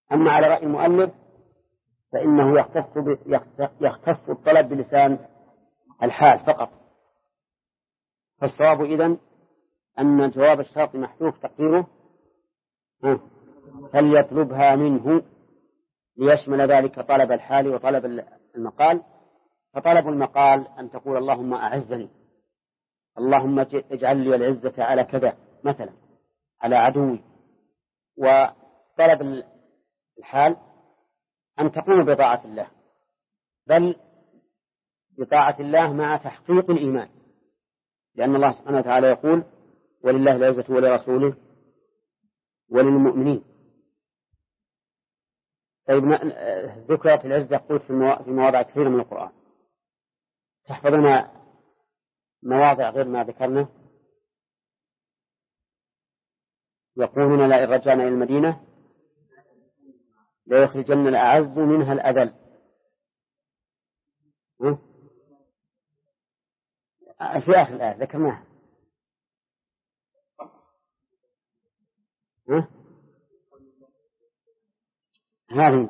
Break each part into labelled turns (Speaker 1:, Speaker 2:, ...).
Speaker 1: أما على رأي المؤلف فإنه يختص الطلب بلسان الحال فقط. فالصواب إذن أن جواب الشرط محذوف تقديره فليطلبها منه ليشمل ذلك طلب الحال وطلب المقال. فطلب المقال أن تقول اللهم أعزني، اللهم اجعل لي العزة على كذا مثلا على عدوي. وطلب الحال أن تقوم بطاعة الله، بل بطاعة الله مع تحقيق الإيمان، لأن الله سبحانه وتعالى يقول ولله العزة ولرسوله وللمؤمنين. طيب ذكرت العزة قلت في مواضع كثيرة من القرآن. تحفظنا مواضع غير ما ذكرنا؟ يقولون لئن رجعنا إلى المدينة ليخرجن الأعز منها الأذل. في آخر الآية ذكرناها. هذه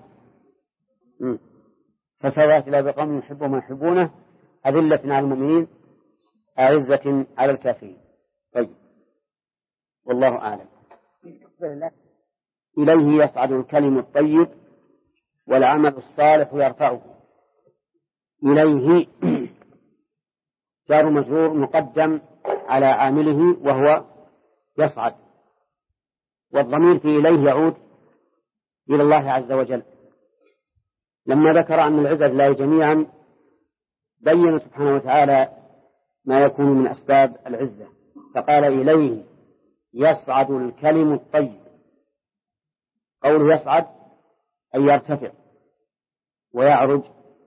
Speaker 1: فسوات إلى بقوم يحبهم ويحبونه أذلة على المؤمنين أعزة على الكافرين. طيب والله أعلم. إليه يصعد الكلم الطيب والعمل الصالح يرفعه. إليه جار مجرور مقدم على عامله وهو يصعد، والضمير في إليه يعود إلى الله عز وجل. لما ذكر أن العزة لله جميعا بين سبحانه وتعالى ما يكون من أسباب العزة، فقال إليه يصعد الكلم الطيب. قوله يصعد أي يرتفع ويعرج.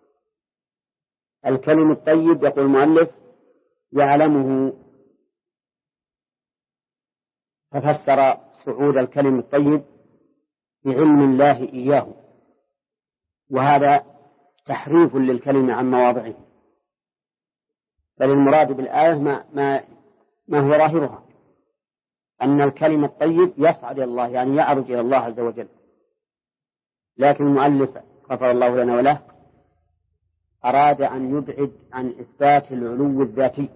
Speaker 1: الكلم الطيب يقول المؤلف يعلمه، ففسر صعود الكلم الطيب بعلم الله إياه، وهذا تحريف للكلمة عن مواضعه، بل المراد بالآية ما هو ظاهرها أن الكلم الطيب يصعد إلى الله، يعني يعرج إلى الله عز وجل. لكن المؤلف غفر الله لنا وله أراد أن يبعد عن إثبات العلو الذاتي،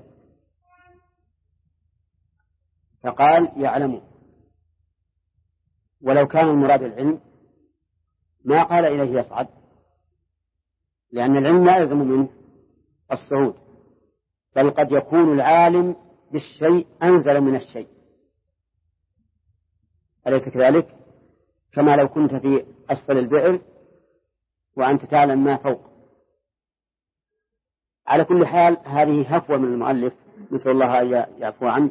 Speaker 1: فقال يعلمه. ولو كان المراد العلم ما قال إليه يصعد، لأن العلم لا يلزم منه الصعود، بل قد يكون العالم بالشيء أنزل من الشيء، أليس كذلك؟ كما لو كنت في أسفل البئر وأنت تعلم ما فوق. على كل حال هذه هفوة من المؤلف، نسأل الله أن يعفو عنه.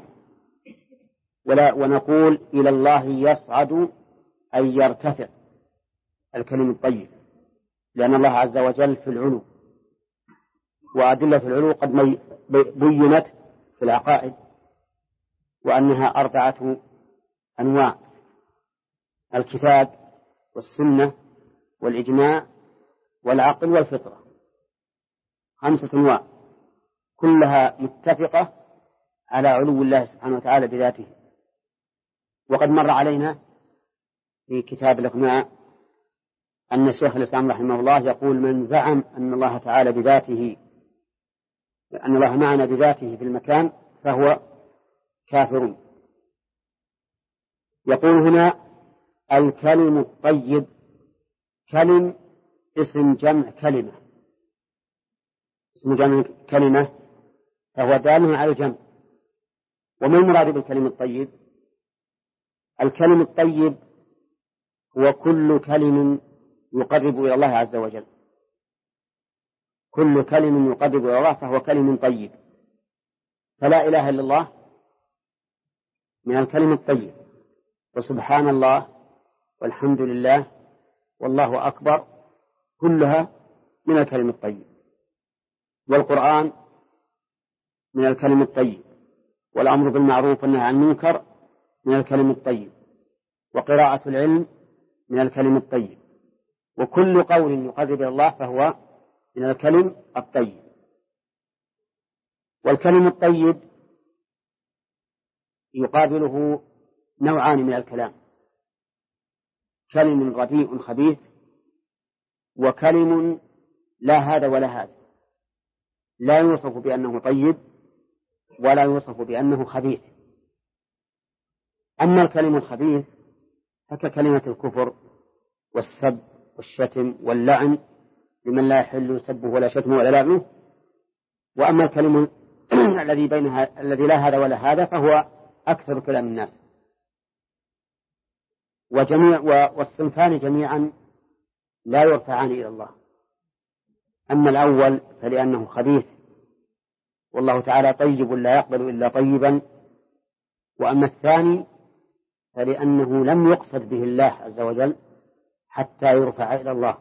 Speaker 1: ونقول إلى الله يصعد أي يرتفع الكلم الطيب، لأن الله عز وجل في العلو، وأدلة العلو قد بينت في العقائد، وأنها 4 أنواع: الكتاب والسنة والإجماع والعقل والفطرة، 5 أنواع كلها متفقة على علو الله سبحانه وتعالى بذاته. وقد مر علينا في كتاب الإقناع أن شيخ الإسلام رحمه الله يقول من زعم أن الله تعالى بذاته، أن الله معنا بذاته في المكان فهو كافر. يقول هنا الكلم الطيب، كلم اسم جمع كلمة، اسم جمع كلمة فهو دال على الجمع. وما المراد بالكلم الطيب؟ الكلم الطيب هو كل كلم يقرب إلى الله عز وجل، كل كلم يقرب إلى الله فهو كلم طيب. فلا إله إلا الله من الكلم الطيب، وسبحان الله والحمد لله والله أكبر كلها من الكلم الطيب، والقرآن من الكلم الطيب، والأمر بالمعروف والنهي عن المنكر من الكلم الطيب، وقراءة العلم من الكلم الطيب، وكل قول يقرب إلى الله فهو من الكلم الطيب. والكلم الطيب يقابله نوعان من الكلام: كلم رديء خبيث، وكلم لا هذا ولا هذا، لا يوصف بأنه طيب ولا يوصف بأنه خبيث. أما الكلم الخبيث فككلمة الكفر والسب والشتم واللعن لمن لا يحل سبه ولا شتمه ولا لعنه. وأما الكلم الذي لا هذا ولا هذا فهو أكثر كلام الناس. والصنفان جميعا لا يرفعان إلى الله. أما الأول فلأنه خبيث والله تعالى طيب لا يقبل إلا طيبا، وأما الثاني فلأنه لم يقصد به الله عز وجل حتى يرفع إلى الله.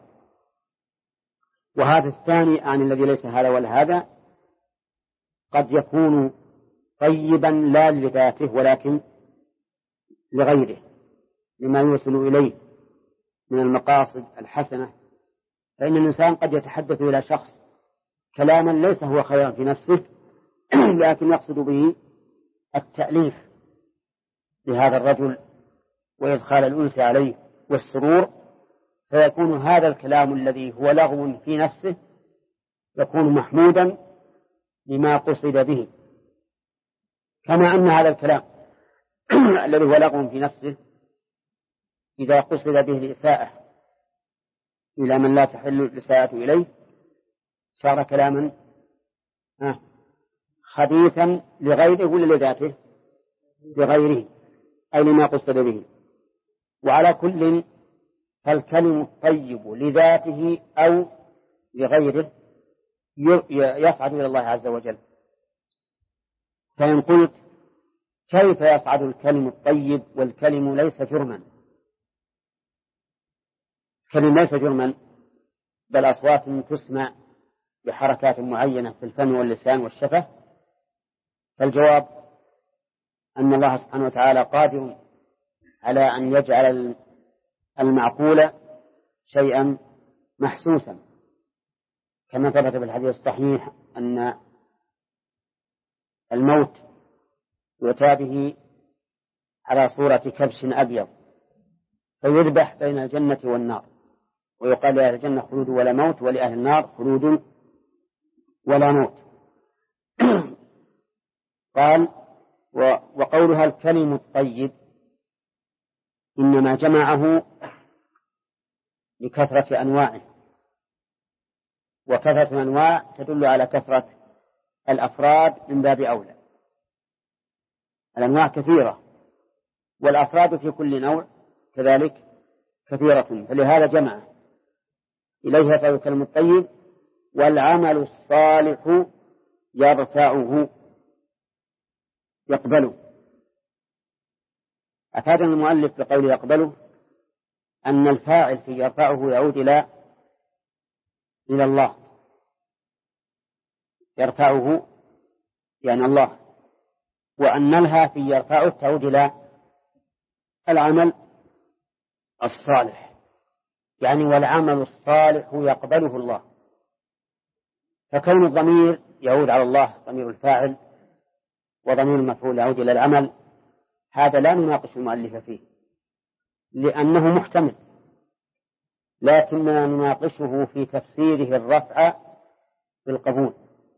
Speaker 1: وهذا الثاني عن الذي ليس هذا ولا هذا قد يكون طيبا لا لذاته ولكن لغيره، لما يوصل إليه من المقاصد الحسنة. فإن الإنسان قد يتحدث إلى شخص كلاما ليس هو خيرا في نفسه لكن يقصد به التأليف لهذا الرجل وإدخال الأنس عليه والسرور، فيكون هذا الكلام الذي هو لغو في نفسه يكون محمودا لما قصد به، كما أن هذا الكلام الذي هو لغو في نفسه إذا قصد به الإساءة إلى من لا تحل الإساءة إليه صار كلاما خبيثا لغيره ولا لذاته؟ لغيره، أي لما قصد به. وعلى كل فالكلم الطيب لذاته أو لغيره يصعد إلى الله عز وجل. فإن قلت كيف يصعد الكلم الطيب والكلم ليس جرما؟ الكلم ليس جرما بل أصوات تسمع بحركات معينة في الفم واللسان والشفة. فالجواب أن الله سبحانه وتعالى قادر على أن يجعل المعقول شيئا محسوسا، كما ثبت في الحديث الصحيح أن الموت يؤتى به على صورة كبش أبيض فيذبح بين الجنة والنار، ويقال لأهل الجنة خلود ولا موت ولأهل النار خلود ولا موت. قال وقولها الكلم الطيب إنما جمعه لكثرة أنواعه، وكثرة الأنواع تدل على كثرة الأفراد من باب أولى. الأنواع كثيرة والأفراد في كل نوع كذلك كثيرة، فلهذا جمع إليه يصعد الكلم الطيب والعمل الصالح يرفعه يقبله. أفاد المؤلف بقول يقبله أن الفاعل في يرفعه يعود إلى الله، يرفعه يعني الله، وأن الها في يرفعه تعود إلى العمل الصالح، يعني والعمل الصالح يقبله الله. فكون الضمير يعود على الله ضمير الفاعل وضمير المفعول يعود إلى العمل هذا لا نناقش المؤلف فيه لأنه محتمل، لكننا نناقشه في تفسيره الرفع بالقبول،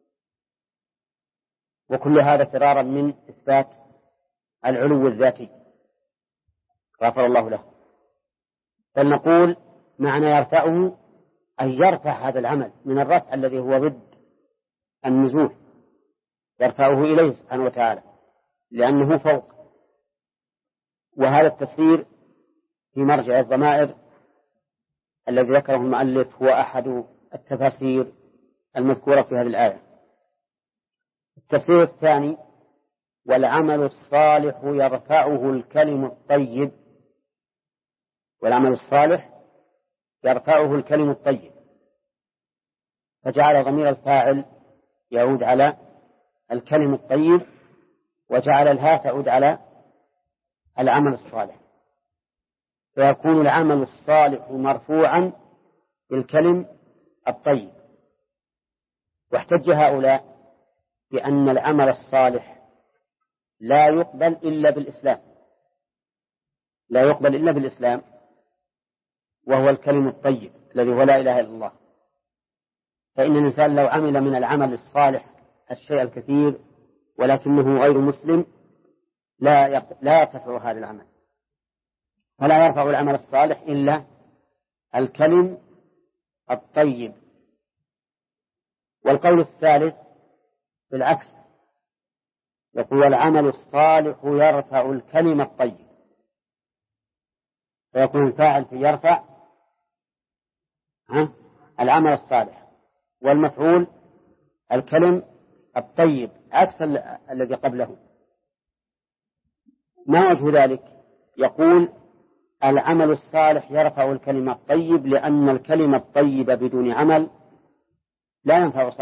Speaker 1: وكل هذا فرارا من إثبات العلو الذاتي غفر الله له. فلنقول معنى يرفعه أن يرفع هذا العمل من الرفع الذي هو ضد النزول، يرفعه إليه سبحانه وتعالى لأنه فوق. وهذا التفسير في مرجع الضمائر الذي ذكره المؤلف هو أحد التفاسير المذكورة في هذه الآية. التفسير الثاني والعمل الصالح يرفعه الكلم الطيب، والعمل الصالح يرفعه الكلم الطيب، فجعل ضمير الفاعل يعود على الكلم الطيب وجعل الها تعود على العمل الصالح، فيكون العمل الصالح مرفوعا بالكلم الطيب. واحتج هؤلاء بأن العمل الصالح لا يقبل إلا بالإسلام، لا يقبل إلا بالإسلام، وهو الكلم الطيب الذي هو لا إله إلا الله. فإن الإنسان لو عمل من العمل الصالح الشيء الكثير ولكنه غير مسلم لا يرتفع هذا العمل، فلا يرفع العمل الصالح إلا الكلم الطيب. والقول الثالث بالعكس، يقول العمل الصالح يرفع الكلم الطيب، فيكون الفاعل في يرفع العمل الصالح، والمفعول الكلم الطيب عكس الذي قبله. ما وجه ذلك؟ يقول العمل الصالح يرفع الكلمة الطيب لأن الكلمة الطيب بدون عمل لا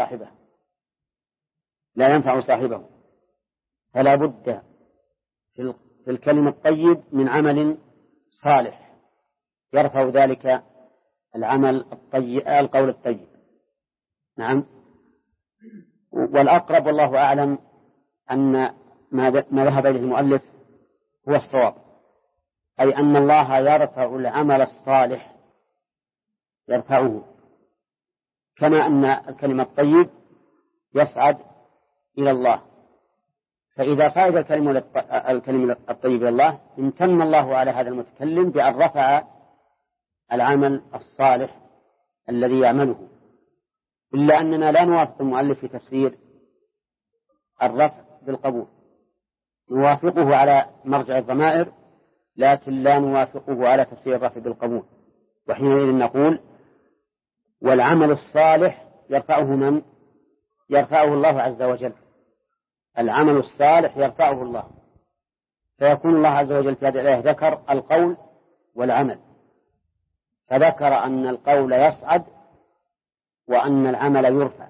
Speaker 1: ينفع صاحبه، فلا بد في الكلمة الطيب من عمل صالح يرفع ذلك العمل الطيب، القول الطيب. نعم. والأقرب والله أعلم أن ما ذهب إليه المؤلف هو الصواب، أي أن الله يرفع العمل الصالح، يرفعه، كما أن الكلمة الطيب يصعد إلى الله. فإذا صعد الكلمة الطيب إلى الله امتن الله على هذا المتكلم بأن رفع العمل الصالح الذي يعمله، إلا أننا لا نوافق المؤلف في تفسير الرفع بالقبول، نوافقه على مرجع الضمائر لكن لا نوافقه على تفسير الرفع بالقبول. وحينئذ نقول والعمل الصالح يرفعه من؟ يرفعه الله عز وجل. العمل الصالح يرفعه الله، فيكون الله عز وجل في هذه الآية ذكر القول والعمل، فذكر أن القول يصعد وأن العمل يرفع،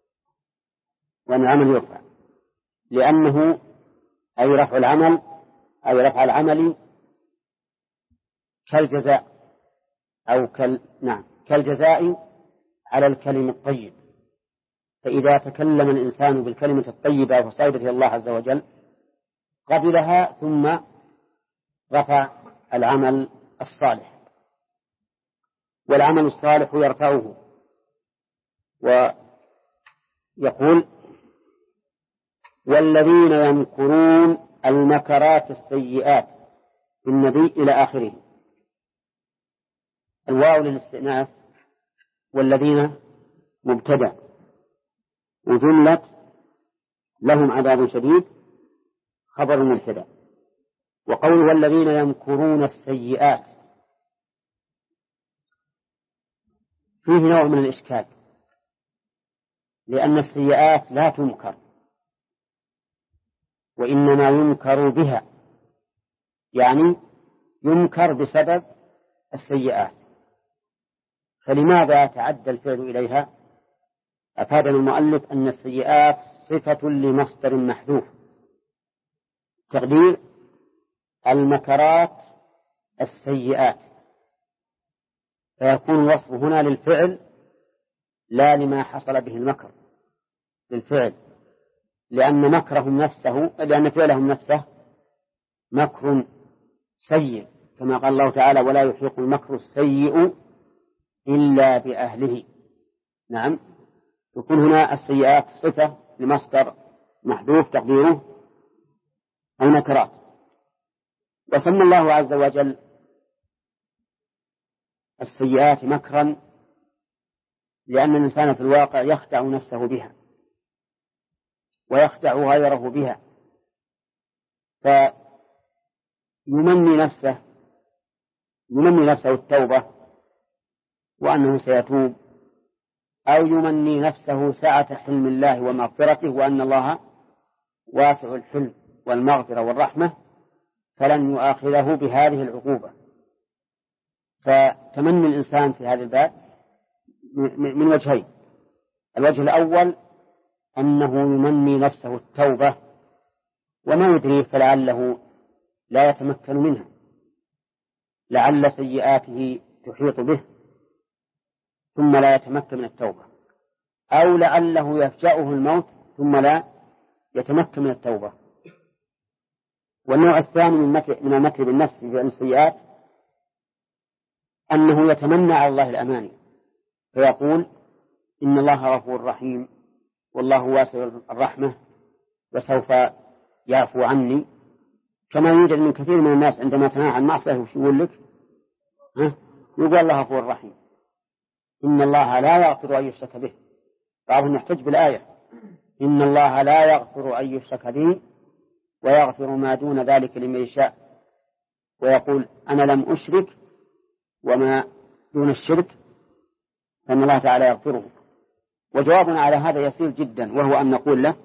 Speaker 1: لأنه أي رفع العمل أي رفع العمل كالجزاء أو كالجزاء على الكلم الطيب. فإذا تكلم الإنسان بالكلمة الطيبة فصعدت إلى الله عز وجل قبلها ثم رفع العمل الصالح، والعمل الصالح يرفعه. ويقول والذين يمكرون المكرات السيئات بالنبي إلى آخره. الواو للاستئناف، والذين مبتدأ، وجملة لهم عذاب شديد خبر مبتدأ. وقول والذين يمكرون السيئات فيه نوع من الإشكال، لأن السيئات لا تنكر وإنما ينكر بها، يعني ينكر بسبب السيئات، فلماذا تعدى الفعل إليها؟ أفادنا المؤلف أن السيئات صفة لمصدر محذوف، تقدير المكرات السيئات، فيكون الوصف هنا للفعل لا لما حصل به المكر، للفعل، لأن فعلهم نفسه مكر سيء، كما قال الله تعالى ولا يحيق المكر السيء إلا بأهله. نعم. يكون هنا السيئات صفة لمصدر محذوف تقديره المكرات. وسمى الله عز وجل السيئات مكرا لأن الإنسان في الواقع يخدع نفسه بها ويخدع غيره بها، فيمني نفسه التوبة وأنه سيتوب، أو يمني نفسه سعة حلم الله ومغفرته وأن الله واسع الحلم والمغفرة والرحمة فلن يؤاخذه بهذه العقوبة. فتمني الإنسان في هذا الباب من وجهين: الوجه الأول أنه يمني نفسه التوبة وما يدريه فلعله لا يتمكن منها، لعل سيئاته تحيط به ثم لا يتمكن من التوبة، أو لعله يفجأه الموت ثم لا يتمكن من التوبة. والنوع الثاني من المكر بالنفس في السيئات أنه يتمنى على الله الأماني فيقول إن الله غفور رحيم والله واسع الرحمة وسوف يعفو عني، كما يوجد من كثير من الناس عندما تنهى عن معصية وش يقول لك؟ يقول الله غفور رحيم، إن الله لا يغفر أن يشرك به. بعضهم يحتج بالآية إن الله لا يغفر أن يشرك به ويغفر ما دون ذلك لمن يشاء، ويقول أنا لم أشرك وما دون الشرك فإن الله تعالى يغفره. وجوابنا على هذا يسير جدا، وهو أن نقول له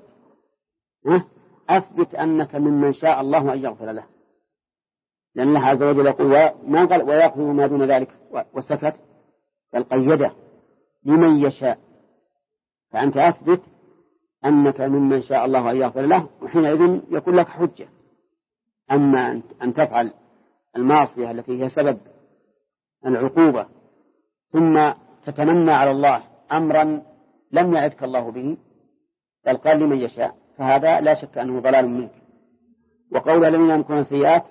Speaker 1: أثبت أنك ممن شاء الله أن يغفر له، لأن الله عز وجل يقول ما قال ويغفر ما دون ذلك وسكت، بل قيده لمن يشاء، فأنت أثبت أنك ممن شاء الله أن يغفر له، وحينئذ يكون لك حجة. أما أن تفعل المعصية التي هي سبب العقوبة ثم تتمنى على الله أمرا لم يعدك الله به بل قال لمن يشاء، فهذا لا شك أنه ضلال منك. وقول الذين يمكرون السيئات،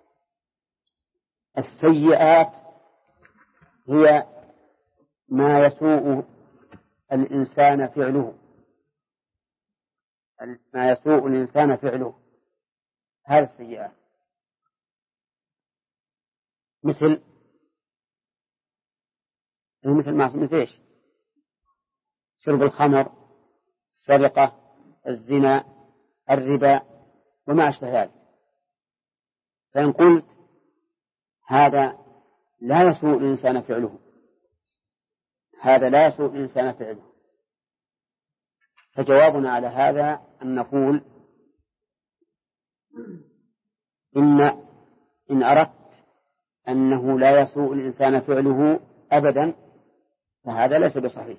Speaker 1: السيئات هي ما يسوء الإنسان فعله، ما يسوء الإنسان فعله، هذا السيئات. مثل مثل إيش؟ شرب الخمر، السرقة، الزنا، الربا وما أشبه ذلك. فإن قلت هذا لا يسوء الإنسان فعله، هذا لا يسوء الإنسان فعله، فجوابنا على هذا أن نقول إن أردت أنه لا يسوء الإنسان فعله أبدا فهذا ليس بصحيح،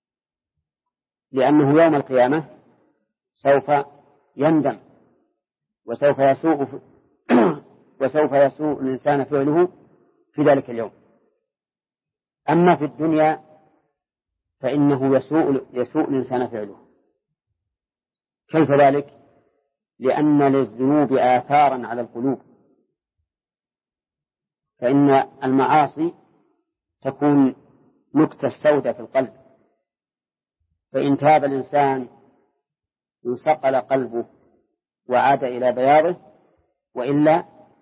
Speaker 1: لأنه يوم القيامة سوف يندم وسوف يسوء الإنسان فعله في ذلك اليوم. أما في الدنيا فإنه يسوء الإنسان فعله. كيف ذلك؟ لأن للذنوب آثارا على القلوب، فإن المعاصي تكون نكتة السوداء في القلب، فإن تاب الإنسان انصقل قلبه وعاد إلى بياضه، وإلا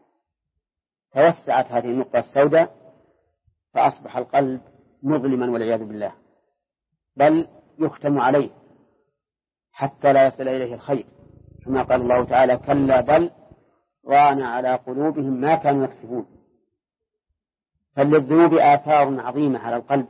Speaker 1: توسعت هذه النقطة السوداء فأصبح القلب مظلما والعياذ بالله، بل يختم عليه حتى لا يصل إليه الخير، كما قال الله تعالى كلا بل ران على قلوبهم ما كانوا يكسبون. فللذنوب آثار عظيمة على القلب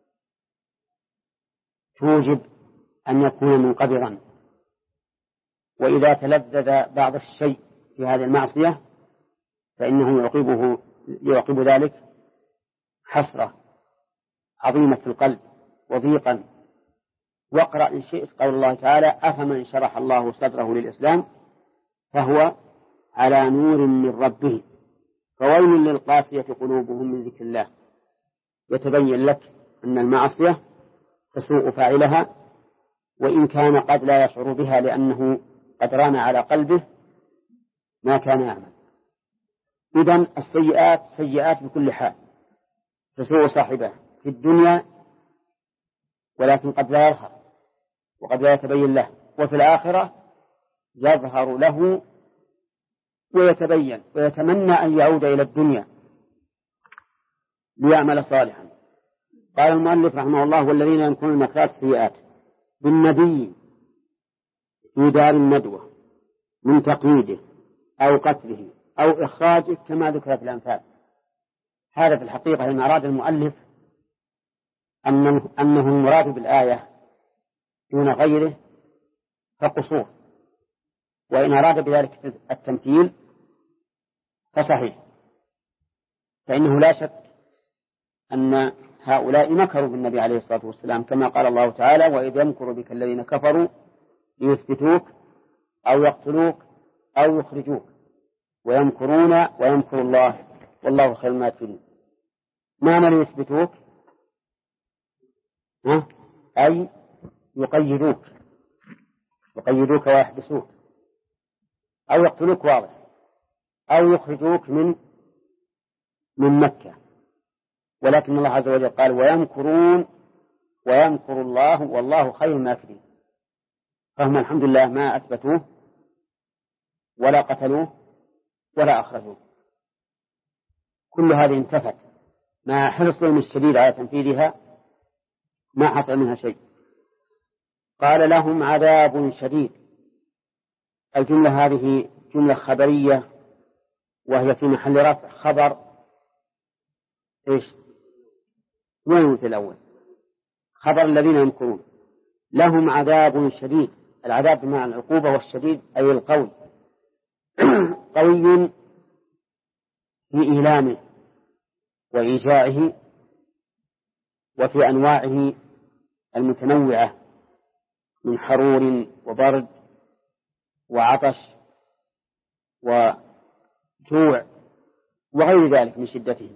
Speaker 1: توجب أن يكون منقبضا، وإذا تلذذ بعض الشيء في هذه المعصية فإنه يعقب ذلك حسرة عظيمة في القلب وضيقا. واقرأ إن شئت قول الله تعالى أفمن شرح الله صدره للإسلام فهو على نور من ربه فويل للقاسية قلوبهم من ذكر الله. يتبين لك أن المعصية تسوء فاعلها وإن كان قد لا يشعر بها، لأنه قد ران على قلبه ما كان يعمل. إذن السيئات سيئات بكل حال، تسوء صاحبه في الدنيا ولكن قد لا يظهر وقد لا يتبين له، وفي الآخرة يظهر له ويتبين ويتمنى أن يعود إلى الدنيا ليعمل صالحا. قال المؤلف رحمه الله والذين يمكرون المكرات السيئات بالنبي في دار الندوة من تقييده أو قتله أو إخراجه كما ذكر في الأنفال. هذا في الحقيقة إن أراد المؤلف أنه المراد بالآية دون غيره فقصور، وإن أراد بذلك التمثيل فصحيح، فإنه لا شك أن هؤلاء مكروا بالنبي عليه الصلاة والسلام، كما قال الله تعالى وإذ يمكر بك الذين كفروا ليثبتوك أو يقتلوك أو يخرجوك ويمكرون ويمكر الله والله خير الماكرين. معنى ليثبتوك أي يقيدوك ويحبسوك، أو يقتلوك واضح، أو يخرجوك من مكة. ولكن الله عز وجل قال ويمكرون ويمكر الله والله خير الماكرين. فهم الحمد لله ما أثبتوه ولا قتلوه ولا أخرجوه، كل هذه انتفت مع حرصهم الشديد على تنفيذها، ما حصل منها شيء. قال لهم عذاب شديد. الجملة هذه جملة خبرية وهي في محل رفع خبر إيش؟ وين في الأول؟ خبر الذين يمكرون. لهم عذاب شديد. العذاب بمعنى العقوبة، والشديد أي القوي، قوي في إيلامه وإيجاعه وفي أنواعه المتنوعة من حرور وبرد وعطش وجوع وغير ذلك من شدته.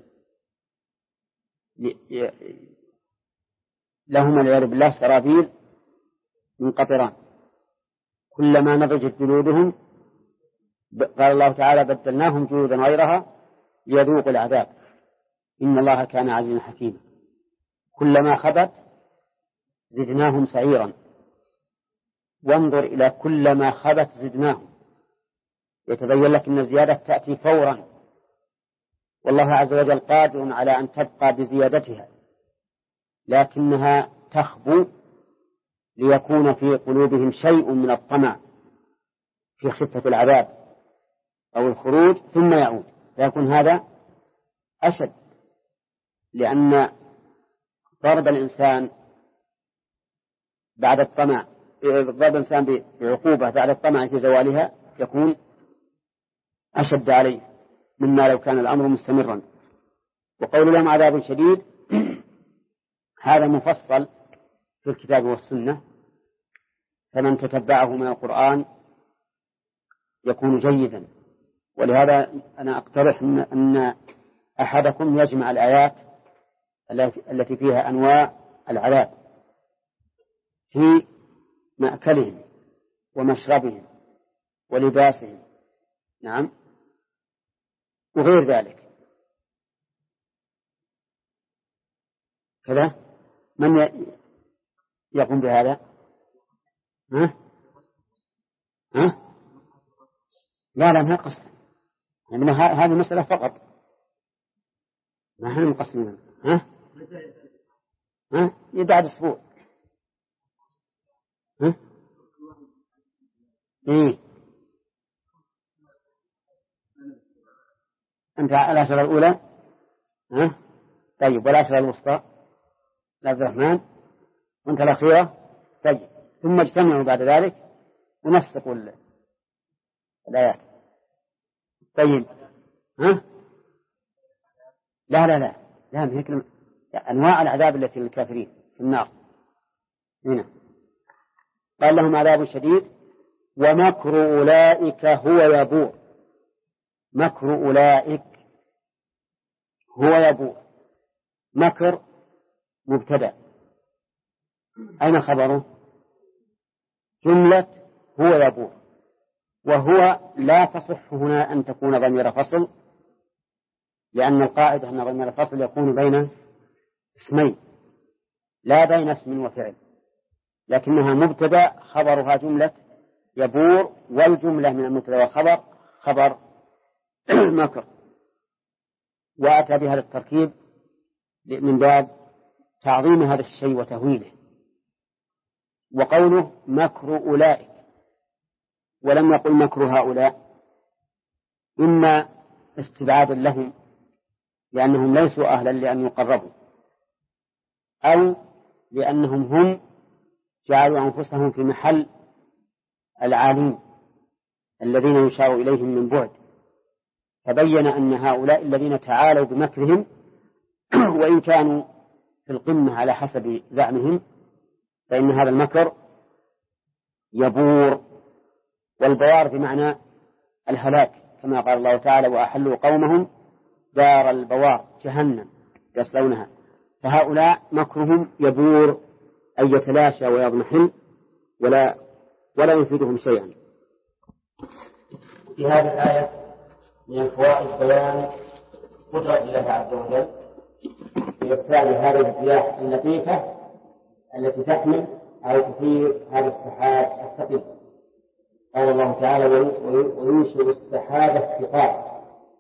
Speaker 1: لهم والعياذ بالله سرابيل من قطران كلما نضجت جلودهم قال الله تعالى بدلناهم جلودا غيرها ليذوقوا العذاب إن الله كان عزيزا حكيما. كلما خبت زدناهم سعيرا. وانظر إلى كلما خبت زدناهم، يتبين لك أن الزيادة تأتي فورا، والله عز وجل قادر على أن تبقى بزيادتها، لكنها تخبو ليكون في قلوبهم شيء من الطمع في خفة العذاب أو الخروج ثم يعود، فيكون هذا أشد، لأن ضرب الإنسان بعد الطمع، ضرب الإنسان بعقوبة بعد الطمع في زوالها يكون أشد عليه مما لو كان الأمر مستمرا. وقول لهم عذاب شديد هذا مفصل في الكتاب والسنة، فمن تتبعه من القرآن يكون جيدا. ولهذا أنا أقترح أن أحدكم يجمع الآيات التي فيها أنواع العذاب في مأكلهم ومشربهم ولباسهم، نعم، وغير ذلك كذا. من يقوم بهذا؟ ها؟ لا ما قصة، يعني هذه مسألة فقط، ما هي مقسمة. بعد أسبوع. إيه أنت العشرة الأولى، طيب، والعشرة الوسطى عبد الرحمن، وأنت الأخيرة، طيب، ثم اجتمعوا بعد ذلك ونسقوا الآيات. طيب، لا من هيك أنواع العذاب التي للكافرين في النار هنا. قال لهم عذاب شديد ومكر أولئك هو يبور. مكر أولئك هو يبور. مكر مبتدأ، أين خبره؟ جملة هو يبور، وهو لا تصح هنا أن تكون ضمير فصل، لأن القاعدة أن ضمير الفصل يكون بين اسمين لا بين اسم وفعل، لكنها مبتدأ خبرها جملة يبور، والجملة من المبتدأ والخبر خبر مكر، وأتى بهذا التركيب من باب تعظيم هذا الشيء وتهويله. وقوله مكر أولئك ولم يقل مكر هؤلاء، إما استبعادا لهم لأنهم ليسوا أهلا لأن يقربوا، أو لأنهم هم جعلوا أنفسهم في محل العالين الذين يشار إليهم من بعد، فبين أن هؤلاء الذين تعالوا بمكرهم وإن كانوا في القمة على حسب زعمهم فإن هذا المكر يبور، والبوار بمعنى الهلاك، كما قال الله تعالى وأحلوا قومهم دار البوار جهنم يصلونها. فهؤلاء مكرهم يبور أي يتلاشى ويضمحل ولا يفيدهم شيئا. في هذه الآية من فوائد بيان قدرة الله عز وجل بإرسال هذه الرياح اللطيفة التي تحمل أو تثير هذا السحاب الثقيل. قال الله تعالى: وينشئ السحاب الثقال.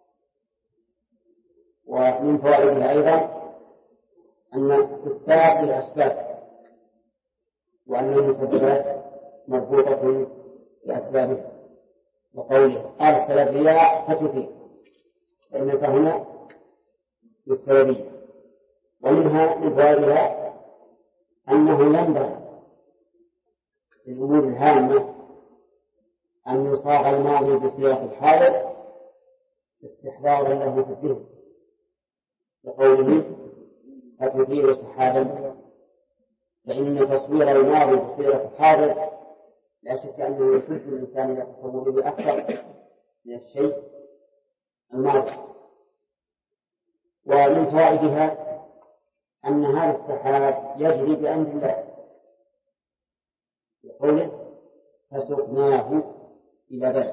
Speaker 1: ومن فوائدها أيضا أن إثبات الأسباب، وأن المسببات مربوطة بأسبابها، وقوله: أرسل الرياح فتثير، فإنك هنا بالسببية. ومنها من فوائدها أنه ينبغي في الأمور الهامة أن يصاغ الماضي بصيغة الحاضر استحضارا له في الذهن، لقوله: فتثير سحابا، فإن تصوير الماضي بصيغة الحاضر لا شك أنه يشد الإنسان إلى تصوره أكثر من الشيء الماضي. ومن فوائدها أن هذا السحاب يجري بأمر الله، يقوله: فسقناه إلى بلد.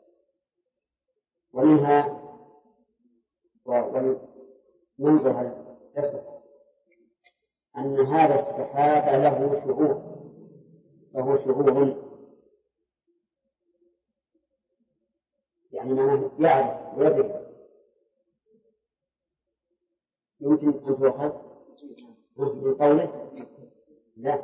Speaker 1: ومنها ومنظر الجسد أن هذا السحاب له شعور، يعني معناه يعرف ويدري. يمكن أن تؤخذ من قوله لا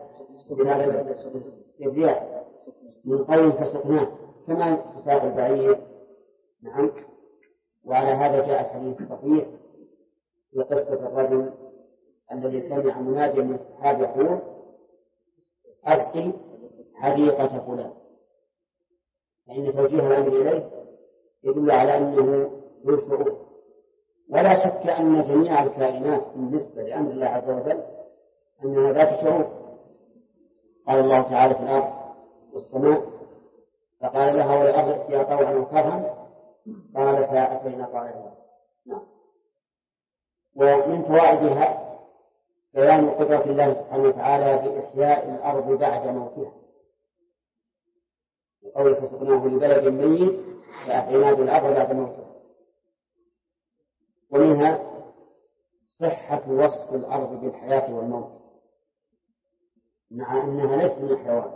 Speaker 1: الرياح، من قوله فسقناه، كما تساق البعير. نعم. وعلى هذا جاء الحديث الصحيح في قصة الرجل الذي سمع مناديا من السحاب يقول: أسقي حديقة فلان، فإن توجيه الأمر إليه يدل على أنه ذو شعور. ولا شك أن جميع الكائنات بالنسبة لأمر الله عز وجل أنها ذات شعور. قال الله تعالى في الأرض والسماء: فقال لها والأرض ائتيا طوعا وكرها قالتا أتينا طائعين. نعم. ومن فوائدها بيان قدرة الله سبحانه وتعالى بإحياء الأرض بعد موتها، وقوله: فسقناه لبلد ميت فأحيينا بالأرض بعد موتها. ومنها صحة وصف الأرض بالحياة والموت، مع أنها ليست من الحيوان،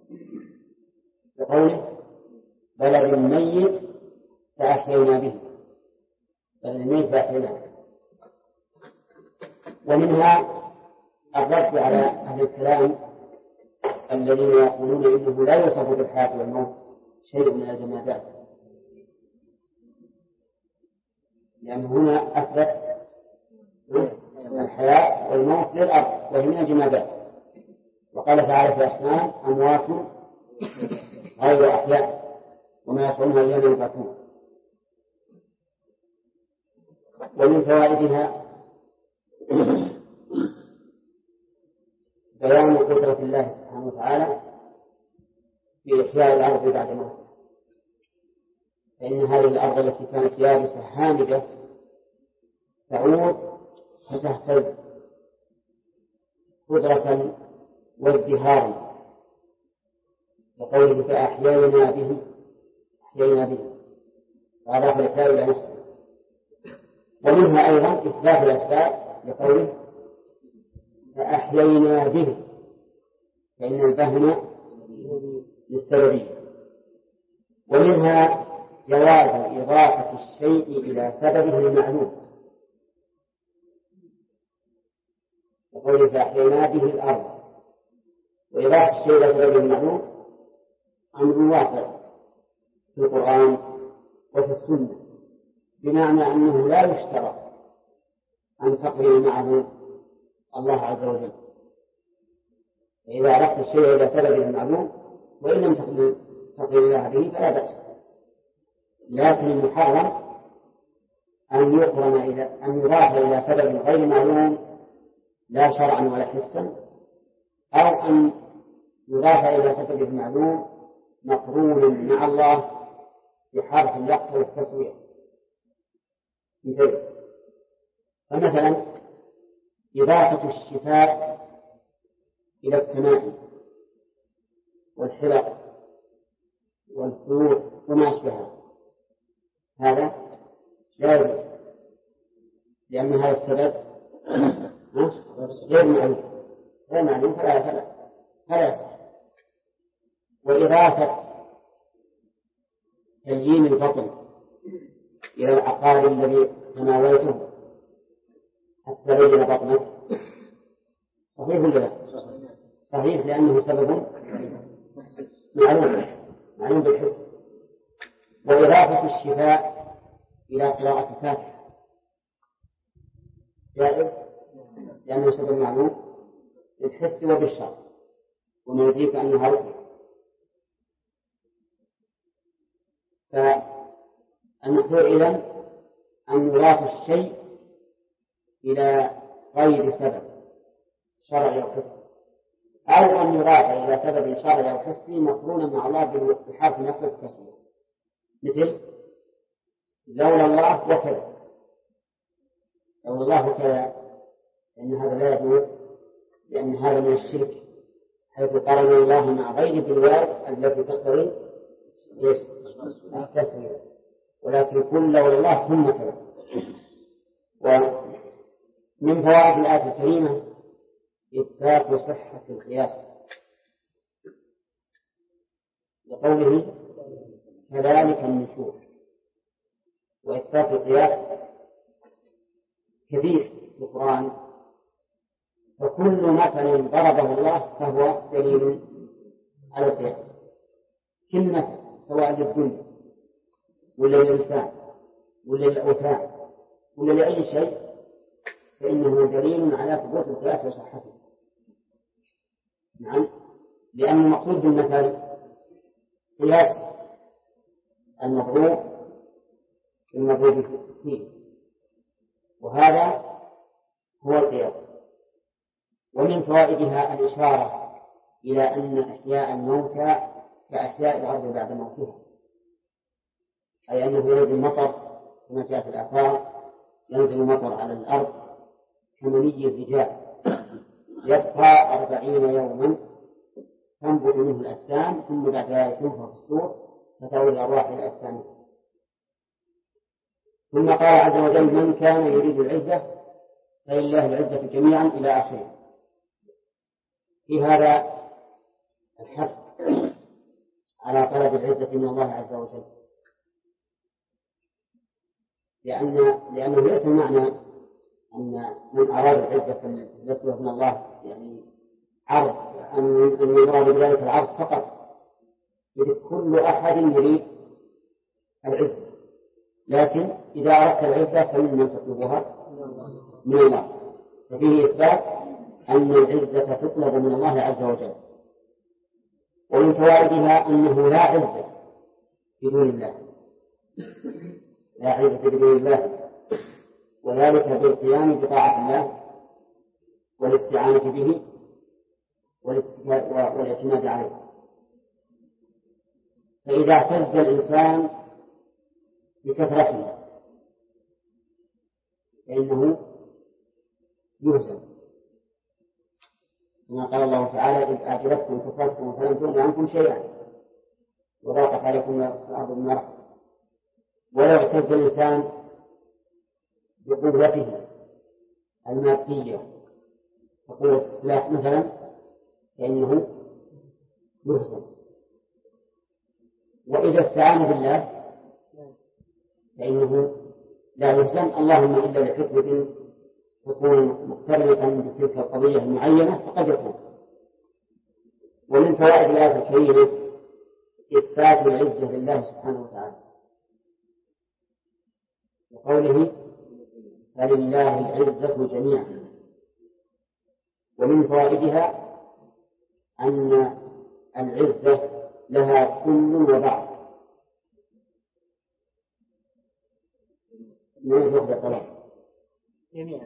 Speaker 1: بقوله: بلد ميت فأحيينا به، بلد ميت فأحيينا به. ومنها الرد على أهل الكلام الذين يقولون إنه لا يوصف بالحياة والموت شيء من الجمادات، لأن هنا أثبت الحياة والموت للأرض وهي من الجمادات. وقال تعالى في أصنام: أموات غير أحياء وما يشعرون أيام يبعثون. ومن فوائدها بيان قدرة الله سبحانه وتعالى في إحياء الأرض بعد موتها، فإن هذه الأرض التي كانت يابسة هامدة تعود فتهتز قدرة وازدهارا، وقوله: فأحيينا به، أحيينا به، وأضاف الإحياء إلى نفسه. ومنها أيضا إثبات الأسباب، لقوله: فأحيينا به، فإن الفهم للسببية. ومنها جواز إضافة الشيء إلى سببه المعلوم، وقوله: فأحيينا به الأرض. وإضافة الشيء إلى سببه المعلوم أمر واقع في القرآن وفي السنة، بمعنى أنه لا يشترط أن تقرن معه الله عز وجل. فإذا أردت الشيء إلى سببه المعلوم وإن لم تقرن الله به فلا بأس، لكن المحرم أن يضاف إلى سبب غير معلوم لا شرعا ولا حسا، أو أن يضاف إلى سبب المعلوم مقرون مع الله بحرف اللقب والتسوية. فمثلا إضافة الشفاء إلى التمائم والحلق والخيوط وما أشبهها، هذا لا يجوز، لأن هذا السبب غير معلوم، غير معلوم فلا يصح. وإضافة تليين البطن إلى العقار الذي تناولته حتى بين بطنه صحيح ولا لا؟ صحيح، لأنه سبب معلوم بالحس. وإضافة الشفاء إلى قراءة الفاتحة جائز، لأنه سبب معلوم بالحس وبالشرع، وما يدريك أنها رقية. فالمقصود إذن أن يضاف الشيء إلى غير سبب شرعي أو حسي، أو أن يضاف إلى سبب شرعي أو حسي مقرونا مع الله بحرف نفي التسمية، مثل لولا الله وكذا، لولا الله وكذا، لأن هذا لا يجوز، لأن هذا من الشرك، حيث قارن الله مع غيره بالواو التي تقتضي التسمية، ولكن كل لولا الله ثم كذا. ومن فوائد الآية الكريمة إثبات صحة القياس، لقوله كذلك النشور. وإثبات القياس كثير في القرآن، فكل مثل ضربه الله فهو دليل على القياس، كل مثل سواء للدنيا ولا للإنسان ولا للأوثان ولا لأي شيء فإنه دليل على ثبوت القياس وصحته. نعم، لأن المقصود بالمثل قياس المضروب فيه، وهذا هو القياس. ومن فوائدها الإشارة إلى أن إحياء الموتى كأحياء الأرض بعد موتها، أي أنه ينزل مطر كما جاء في الآثار، ينزل مطر على الأرض كمني الرجال يبقى 40 يوما تنبت منه الأجسام، ثم بعد ذلك ينفخ في الصور فتعود الأرواح إلى أجسامها. ثم قال عز وجل من كان يريد العزة فلله العزة جميعا إلى آخره. في هذا الحث على طلب العزة من الله عز وجل، لأنه ليس معنى أن من أراد العزة التي من الله يعني عرض أن يراد بذلك العرض فقط، يريد كل أحد يريد العزة، لكن إذا أردت العزة فمن تطلبها؟ من الله. ففيه إثبات أن العزة تطلب من الله عز وجل. ومن فوائدها أنه لا عزة بدون الله، لا عزة بدون الله، وذلك بالقيام بطاعة الله والاستعانة به والاعتماد عليه. فإذا اعتز الإنسان بكثرته فإنه يهزم، كما قال الله تعالى إذ أعجبتكم كثرتكم فلم تغن عنكم شيئا وضاقت عليكم الأرض بما رحبت. ولو اعتز الإنسان بقوته المادية كقوة السلاح مثلا فإنه يهزم. وإذا استعان بالله فإنه لا يهزم، اللهم إلا لحكمة تكون مقترنة بتلك القضية المعينة فقد يكون. ومن فوائد الآية الكريمة إثبات العزة لله سبحانه وتعالى، وقوله فلله العزة جميعا. ومن فوائدها أن العزة لها كل وبعض، من يخبر طلاق جميعا،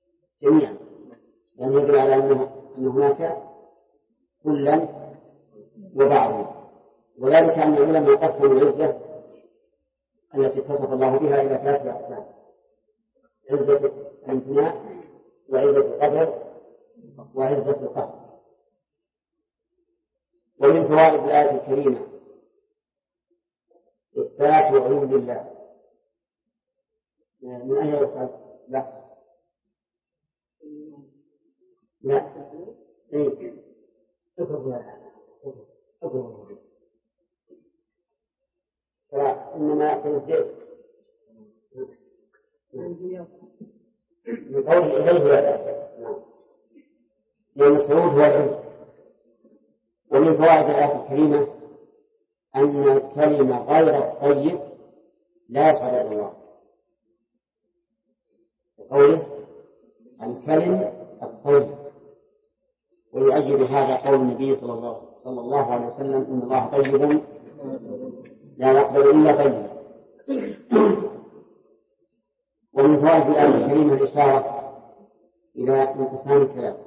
Speaker 1: يعني يدل على أن هناك كلا وبعضا. وذلك أن العلماء قسموا العزة التي اتصف الله بها إلى 3 أقسام: عزة الامتناع، وعزة القدر، وعزة القهر. ومن فوائد الآية الكريمة إثبات علو الله. من أين يؤخذ؟ لا لا إنما يأكل الذئب من قوله إليه يأكل. لأن الصعود هو العلم. ومن فوائد الآية الكريمة أن الكلمة غير الطيب لا يصعد إلى الله، بقوله الكلم الطيب. ويؤيد هذا قول النبي صلى الله عليه وسلم إن الله طيب لا يقبل إلا طيبا. ومن فوائد الآية الكريمة الإشارة إلى انقسام الكلام،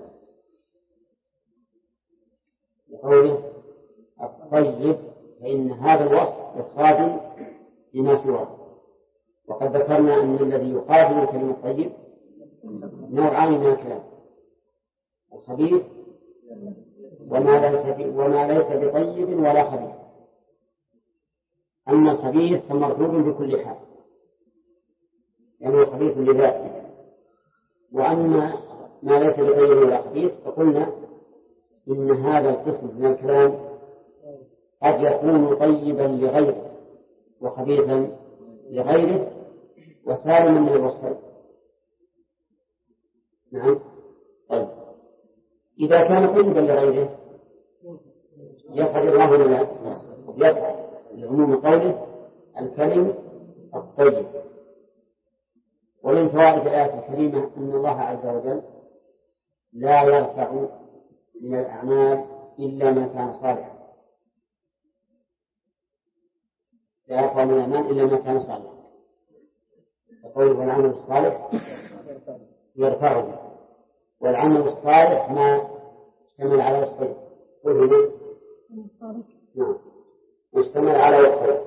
Speaker 1: بقوله الطيب، فإن هذا الوصف يخادم لما سواه. وقد ذكرنا أن الذي يقابل الكلمة الطيب نوعان من الكلام: الخبيث وما ليس بطيب ولا خبيث. أما الخبيث فمردود بكل حال، يعني خبيث لذاته. وأما ما ليس بطيب ولا خبيث فقلنا إن هذا القسم من الكلام قد يكون طيبا لغيره وخبيثا لغيره وسالما من الوصفين. نعم. طيب إذا كان طيبا لغيره يسعد الله ولا يسعد لعموم قوله الكلم الطيب. ومن فوائد الآية الكريمة أن الله عز وجل لا يرفع من الأعمال إلا ما كان صالحا، لا يرفع من الأعمال إلا ما كان صالحا، فقوله والعمل الصالح يرفعه. والعمل الصالح ما اشتمل على وصفين. نعم، اشتمل على وصفين: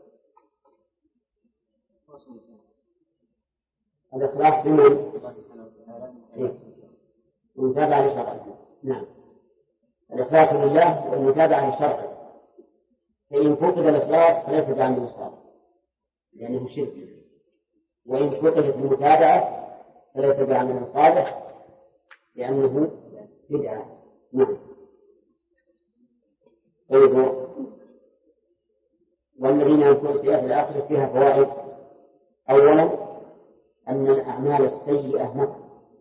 Speaker 1: الإخلاص لمن؟ المتابعة لشرعه. نعم، الإخلاص لله والمتابعة لشرعه. فإن فقد الإخلاص فليس بعمل صالح لأنه شرك، وإن فقدت المتابعة فليس بعمل صالح لأنه بدعة. نعم. طيب، والذين ينكرون سيئات الآخرة فيها فوائد. أولا أن الأعمال السيئة مكر،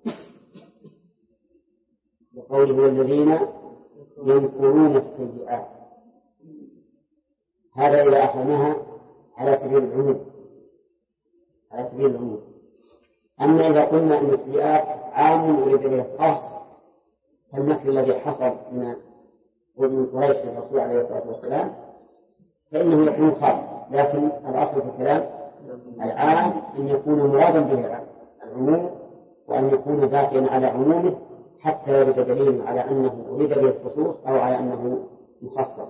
Speaker 1: وقوله والذين ينكرون السيئات، هذا إذا أخذناها على سبيل العموم. أما إذا قلنا أن السيئات عام أريد به خاص، فالمكر الذي حصل من قريش للرسول عليه الصلاة والسلام فإنه يكون خاص، لكن الأصل في الكلام العام أن يكون مرادا به العموم، وأن يكون باقيا على عمومه حتى يرد دليل على أنه أريد به الخصوص أو على أنه مخصص.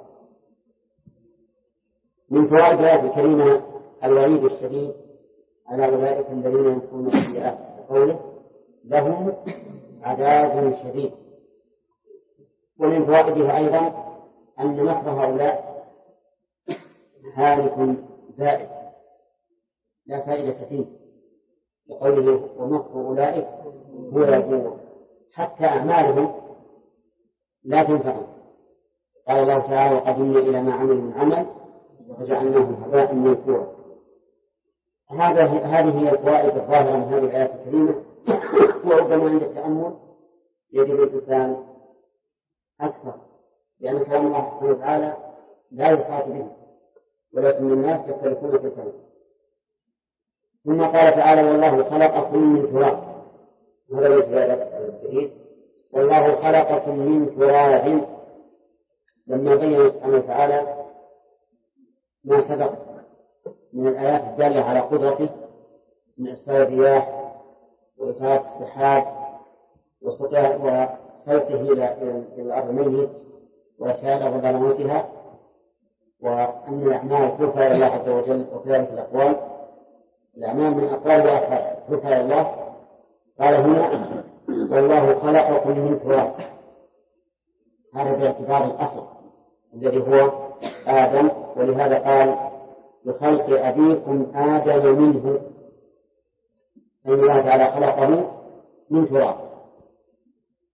Speaker 1: من فوائد الآية الكريمة الوعيد الشديد على أولئك الذين ينكرون السيئات، قوله لهم عذاب شديد. ومن فوائدها أيضا أن مكر هؤلاء هالك زائد لا فائدة فيه، لقوله ومكر أولئك هو يبور، حتى أعمالهم لا تنفع. قال الله تعالى وقدمنا إلى ما عملوا من عمل وجعلناه هباء منثورا. هذه هي الفوائد الظاهرة من هذه الآيات الكريمة. وربما عند التأمل يجب الإنسان أكثر، لأن كلام الله سبحانه وتعالى لا يحاط به، ولكن الناس يختلفون في الكلام. ثم قال تعالى والله خلقكم من تراب، هذا الجديد، والله خلقكم من تراب، لما بين سبحانه وتعالى ما سبق من الآيات الدالة على قدرته من إرسال الرياح وإثارة السحاب وصوته إلى الأرض الميت وإحياء الأرض بعد موتها، وأن الأعمال ترفع إلى الله عز وجل، وكذلك الأقوال، الأعمال من أقوال وأفعال ترفع إلى الله. قال هنا والله خلقكم من تراب، هذا باعتبار الأصل الذي هو آدم، ولهذا قال بخلق أبيكم آدم منه، أن الله تعالى خلقه من تراب.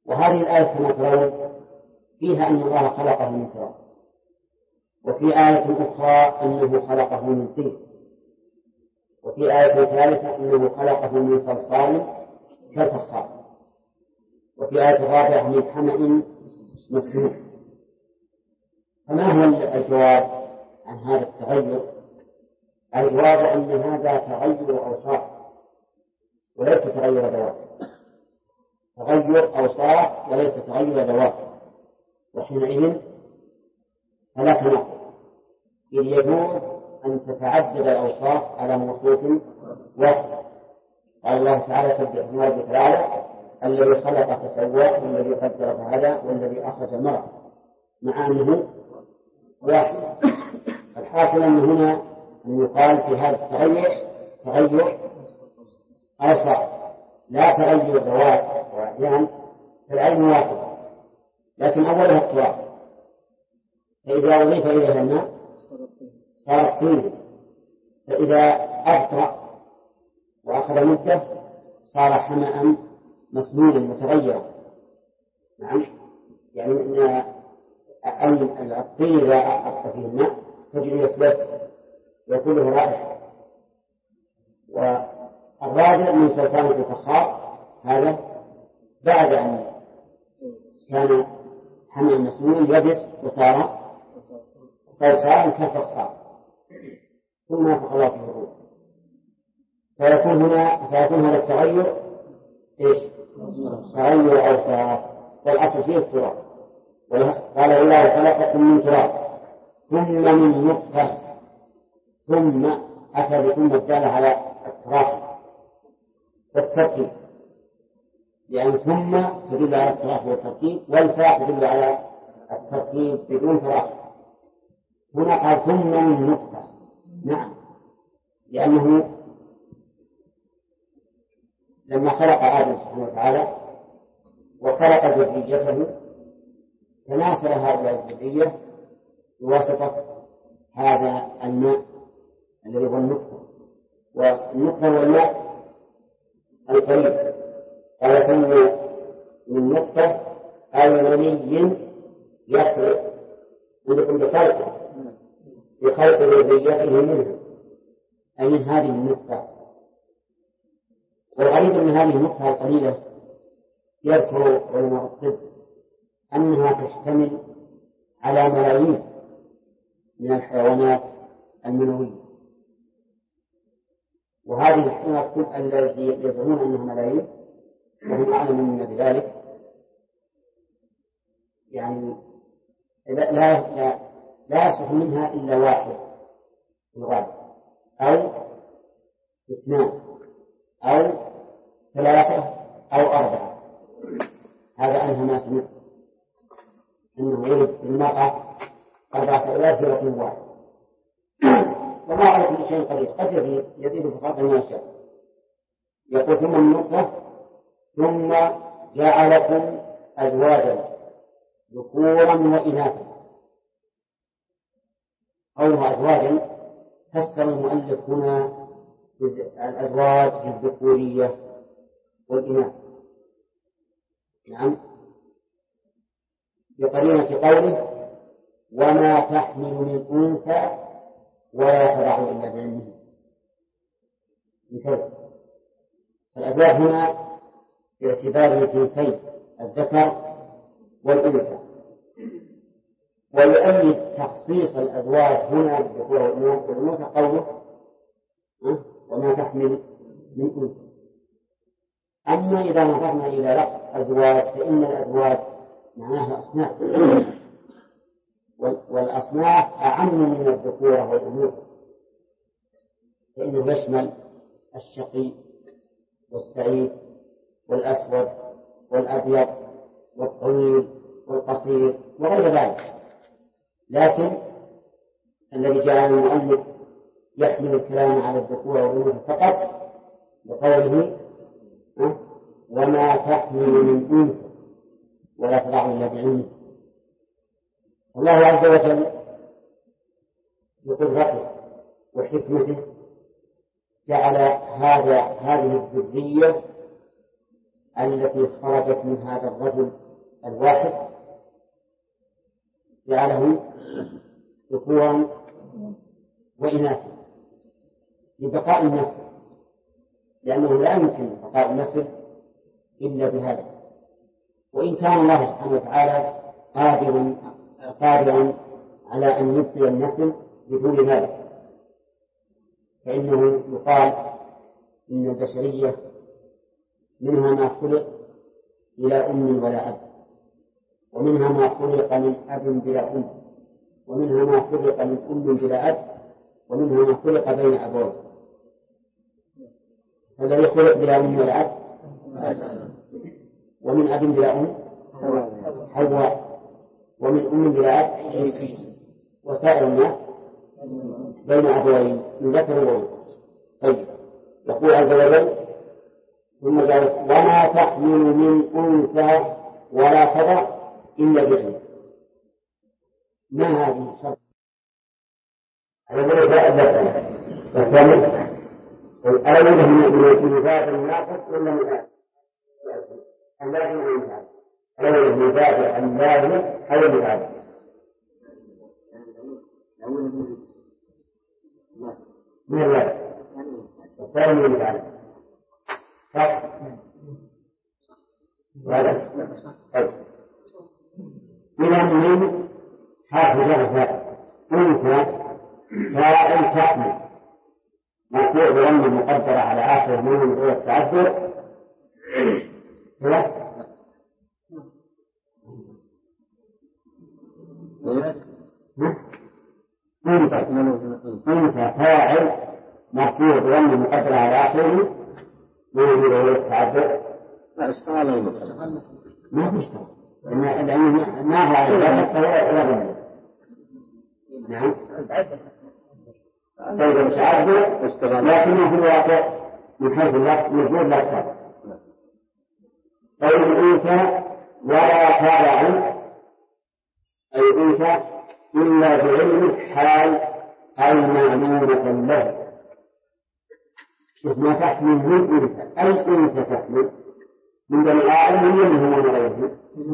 Speaker 1: وهذه الآية كما ترون فيها أن الله خلقه من تراب، وفي آية أخرى أنه خلقه من طين، وفي آية ثالثة أنه خلقه من صلصال كالفخار، وفي آية رابعة من حمأ مسنون. فما هو الجواب عن هذا التغير؟ الجواب أن هذا تغير أوصاف وليس تغير ذوات، تغير أوصاف وليس تغير ذوات، وحينئذ فلا تناقض، إذ يجوز أن تتعدد الأوصاف على موصوف واحد. قال الله تعالى: سبح اسم ربك الأعلى الذي خلق فسوى والذي قدر فهدى والذي أخرج المرعى، مع أنه واحد. الحاصل أن هنا أن يقال في هذا التغير تغير أوصاف لا تغير ذوات، وأحيانا فالعين واحد لكن أولها التراب، فإذا أضيف إليها الماء صار طين، فإذا أبطأ وأخذ مدة صار حمأ مسنونا متغيرا. نعم، يعني أن الطين إذا أبطأ فيه الماء تجري يسبب ويكون له رائحة. والرابع من صلصال الفخار، هذا بعد أن كان حمأ مسنونا يبس وصار صلصال كالفخار ثم نفخ الله فيه الروح، فيكون هذا التغير إيش؟ تغير أوصاف، والأصل فيه التراب. قال: والله خلقكم من تراب ثم من نطفة، ثم أتى بثم الدالة على التراخي والترتيب، لأن ثم تدل على التراخي والترتيب، والفاء تدل على الترتيب بدون تراخي. هنا قال: ثم من نطفة. نعم، لأنه لما خلق آدم سبحانه وتعالى وخلق ذريته تناسل هؤلاء الذرية بواسطة هذا الماء الذي هو النطفة، والنطفة هو الماء القليل. قال: ثم من نطفة أو مني يخلق عندكم بخلق ذريته منه، أي من هذه النطفة. والغريب أن هذه النطفة القليلة يذكر علماء الطب أنها تشتمل على ملايين من الحيوانات المنوية، وهذه الحيوانات التي يزعمون أنها ملايين وهم أعلم منا بذلك، يعني لا يصح منها إلا واحد في الغالب، أو اثنان أو ثلاثة أو أربعة. هذا أنها ما سمعت أنه يرد المرأة 4000 في رقم واحد، وما على كل شيء قدير، قد يزيد في خلق ما يشاء. يقول: ثم النطفة ثم جعلكم أزواجا ذكورا وإناثا. قولها أزواجا فسر المؤلف هنا الأزواج الذكورية والإناث، نعم، بقرينة قوله: وما تحمل من أنثى ولا تضع إلا بعلمه. مثل الأزواج هنا باعتبار الجنسين الذكر والأنثى، ويؤيد تخصيص الأزواج هنا بالذكور والأنثى قوله: وما تحمل من أنثى. أما إذا نظرنا إلى لفظ أزواج فإن الأزواج معناها أصناف، والأصناف أعم من الذكورة والأنوثة، فإنه يشمل الشقي والسعيد والأسود والأبيض والطويل والقصير وغير ذلك. لكن الذي جعل المؤلف يحمل الكلام على الذكورة والأنوثة فقط بقوله: وما تحمل من أنثى ولا تضع إلا بعلمه. الله عز وجل بقدرته وحكمته جعل هذه الذرية التي خرجت من هذا الرجل الواحد جعله ذكورا وإناثا لبقاء النسل، لأنه لا يمكن بقاء النسل إلا بهذا. وإن كان الله سبحانه وتعالى قادرا على أن يبقي النسل بدون ذلك، فإنه يقال إن البشرية منها ما خلق إلى أم ولا أب، ومنها ما خلق من أب بلا أم، ومنها ما خلق من أم بلا أب، ومنها ما خلق بين أبوين. فالذي خلق بلا أم ولا أب ومن أب بلا أم حواء، ومن أم بلا أب وسائر الناس بين أبوين من ذكر وأنثى. طيب، يقول عز وجل ثم قال وما تحمل من أنثى ولا تضع إلا بعلم. ما هذه الشرط؟ الأول الأول من باب الناقص ولا من باب اللازم من باب الأول من باب اللازم أو من باب من اللازم والثاني من باب صح؟ وهذا إذا من حافظ أنثى فاعل تحمل مرفوع بضم مقدرة على آخر من غير التعذر أنثى فاعل مرفوع بضم مقدرة على آخر من غير التعذر. لا اشتغل ما بيشتغل لأنه ما هو على ذلك ولا غيره. نعم طيب متعذر لكنه في الواقع من حيث اللفظ مجبور لا تفعل. طيب الأنثى ولا تابع أي أنثى إلا بعلم حال المعلومة له. ما تحمل من أنثى أي أنثى تحمل من بني آدم منهم ومن غيرهم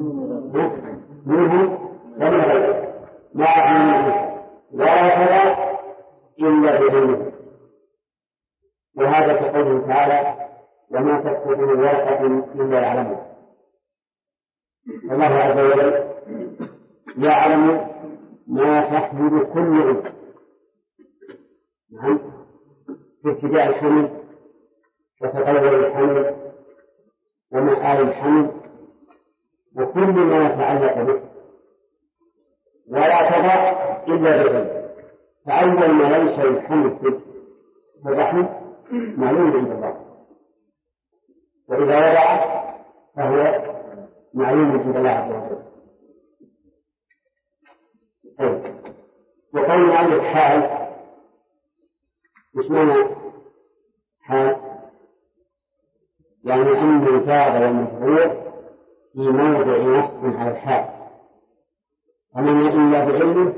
Speaker 1: منهم ومن غيرهم ما تحمل ولا تابع إلا بعلمه. وهذا كقوله تعالى وما تسقط من ورقة إلا يعلمها. الله عز وجل يعلم ما تحمل كل أنثى. نعم في ابتداء الحمل وتطور الحمل ومآل الحمل وكل ما يتعلق به. ولا تضع إلا بعلمه. فأول ما ينشأ الحمل في الرحم معلوم عند الله، وإذا وضع فهو معلوم عند الله عز وجل. وقول عن حال مش معنى حال؟ يعني أن الفاعل والمفعول في موضع نصب على الحال. ومن إلا بعلمه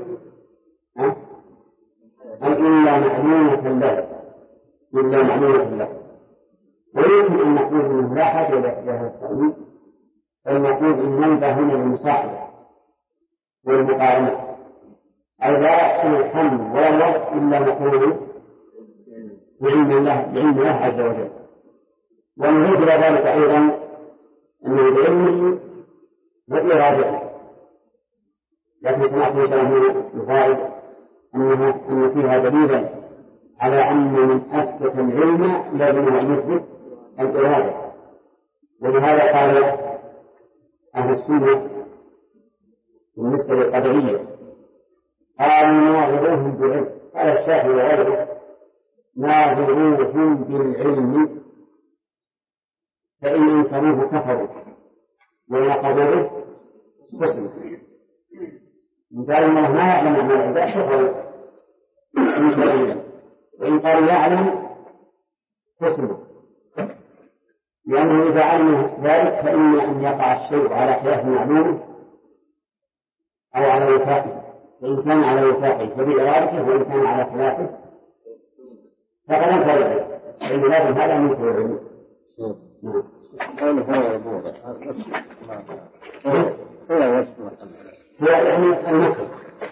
Speaker 1: أو إلا معلومة له إلا معلومة له. ويمكن أن نقول أنه لا حاجة إلى هذا التأويل، بل نقول إن ننبه هنا للمصاحبة والمقارنة، أي لا يحصل الحمل ولا الوضع إلا مقرون بعلم الله عز وجل. ونريد إلى ذلك أيضا أنه بعلمه وإرادته. لكن كما في شرحه الفائد أن فيها دليلا على أن من أثبت العلم لازم أن يثبت الإرادة. ولهذا قال أهل السنة بالنسبة للقدرية قالوا ناظروهم بالعلم. قال الشافعي وغيره ناظروهم بالعلم فإن انكروه كفروا وإن قبلوه قسموا. قال الله ما يعلم عن العباد كفروا وإن قالوا يعلم قسموا، لأنه إذا علم ذلك فإن أن يقع الشيء على خلاف معلوم أو على وفاقه، فإن كان على وفاقه فبإرادته، وإن كان على خلافه فقد انكر العلم، فإن لازم هذا من العلم. هو يعني النصر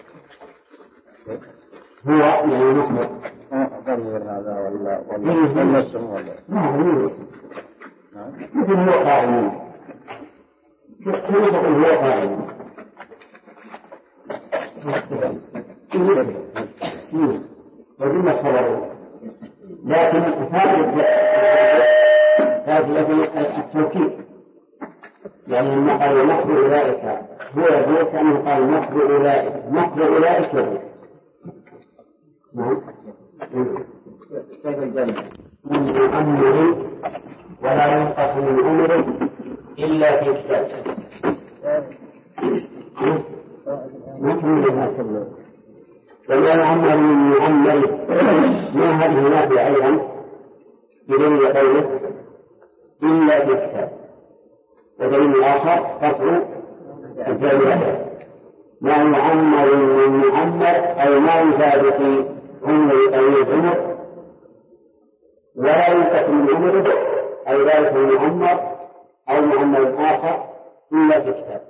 Speaker 1: هو يعني نصر
Speaker 2: هذا ولا النصر ولا
Speaker 1: مثل هو قائم كيف هو قائم وبما خبره لكن هذا التوكيد يعني لما قال مكر أولئك هو يقول كأنه قال مكر أولئك يقول من أمر ولا ينقص من أمر إلا في كتاب وما يعمل من معمر ما هذه نافية أيضا بدليل قوله إلا في كتاب ودليل آخر قطع الفعل ما يعمر من معمر أي ما يزاد في عمر أي العمر ولا ينقص من عمره أي ذلك المعمر أو معمر آخر إلا في كتاب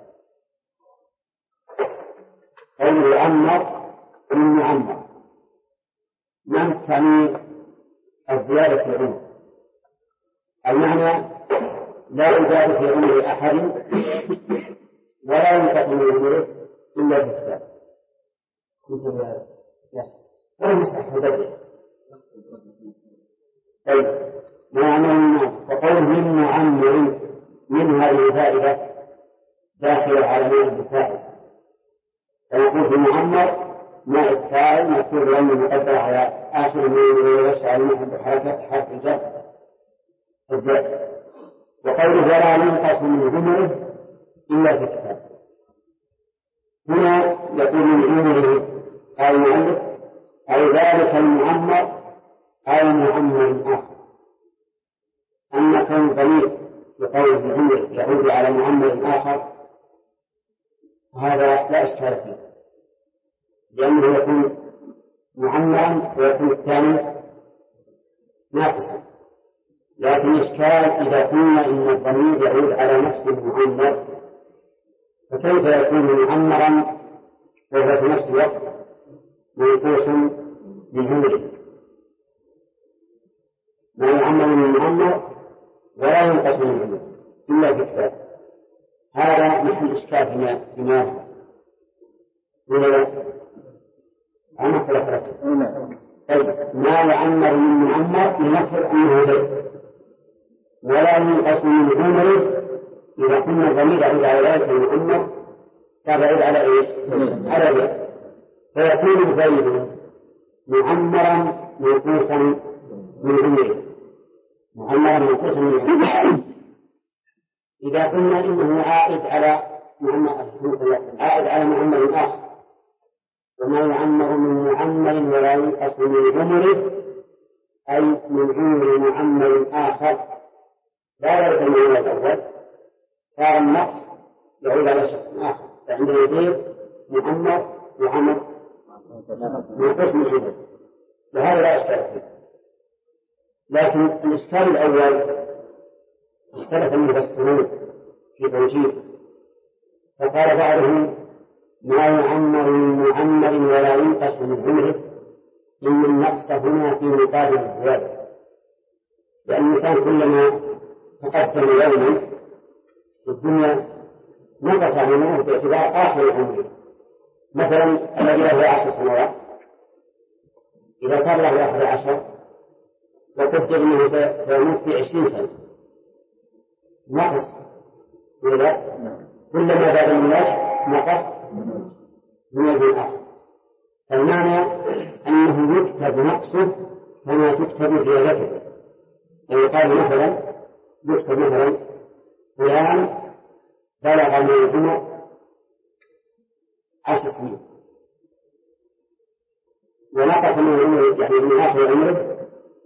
Speaker 1: قوله يعمر من معمر من تعني الزيادة في العمر المعنى لا يزاد في عمر أحد ولا ينقص من عمره إلا في كتاب ولا مسح هذا طيب معنى وقول من معمر من هذه الفائدة داخلة على ماء الفاعل فيقول في معمر ماء الفاعل مكتوب لأنه مقدر على آخر من يشعر محل حركة حرف الجر الزائد وقوله ولا ينقص من عمره إلا في كتاب هنا يقول من عمره أو المؤلف أي ذلك المعمر أو معمر آخر أما كون ضمير بقوله في عمره يعود على معمر آخر هذا لا إشكال فيه لأنه يكون معمرا ويكون الثاني ناقصا لكن الإشكال إذا قلنا إن الضمير يعود على نفس المعمر فكيف يكون معمرا وهو في نفس الوقت منقوص بجمله ما يعمر من المعمر ولا ينقص من الجمله إلا في كتاب هذا محل إشكال فيما ولا عمق ولا فرق طيب ما يعمر من معمر لنفرض أنه زيد ولا ينقص من عمره إذا كنا الضمير يعود على ذلك المعمر صار يعود على إيش؟ على زيد فيكون زيد معمرا منقوصا من عمره معمرا منقوصا من عمره إذا قلنا إنه عائد على معمر آخر وما يعمر من معمر ولا ينقص من عمره أي من عمر معمر آخر لا يرد من الأول صار النقص يعود على شخص آخر فعندنا يزيد معمر وعمر منقوص من عمره وهذا لا إشكال فيه لكن الإشكال الأول اختلف المفسرون في توجيه فقال بعضهم ما يعمر من معمر ولا ينقص من عمره إن النقص هنا في مقابل الزيادة لأن الإنسان كلما تقدم يوما في الدنيا نقص عمره باعتبار آخر عمره مثلا الذي له 10 سنوات إذا صار له 11 وقدر أنه سيموت في 20 سنة نقص ولا كلما زاد الملاش نقص من الآخر فالمعنى أنه يكتب نقصه كما تكتب زيادته يعني قال مثلا يكتب مثلا فلان بلغ من العمر 10 سنين ونقص من العمر يعني من آخر عمره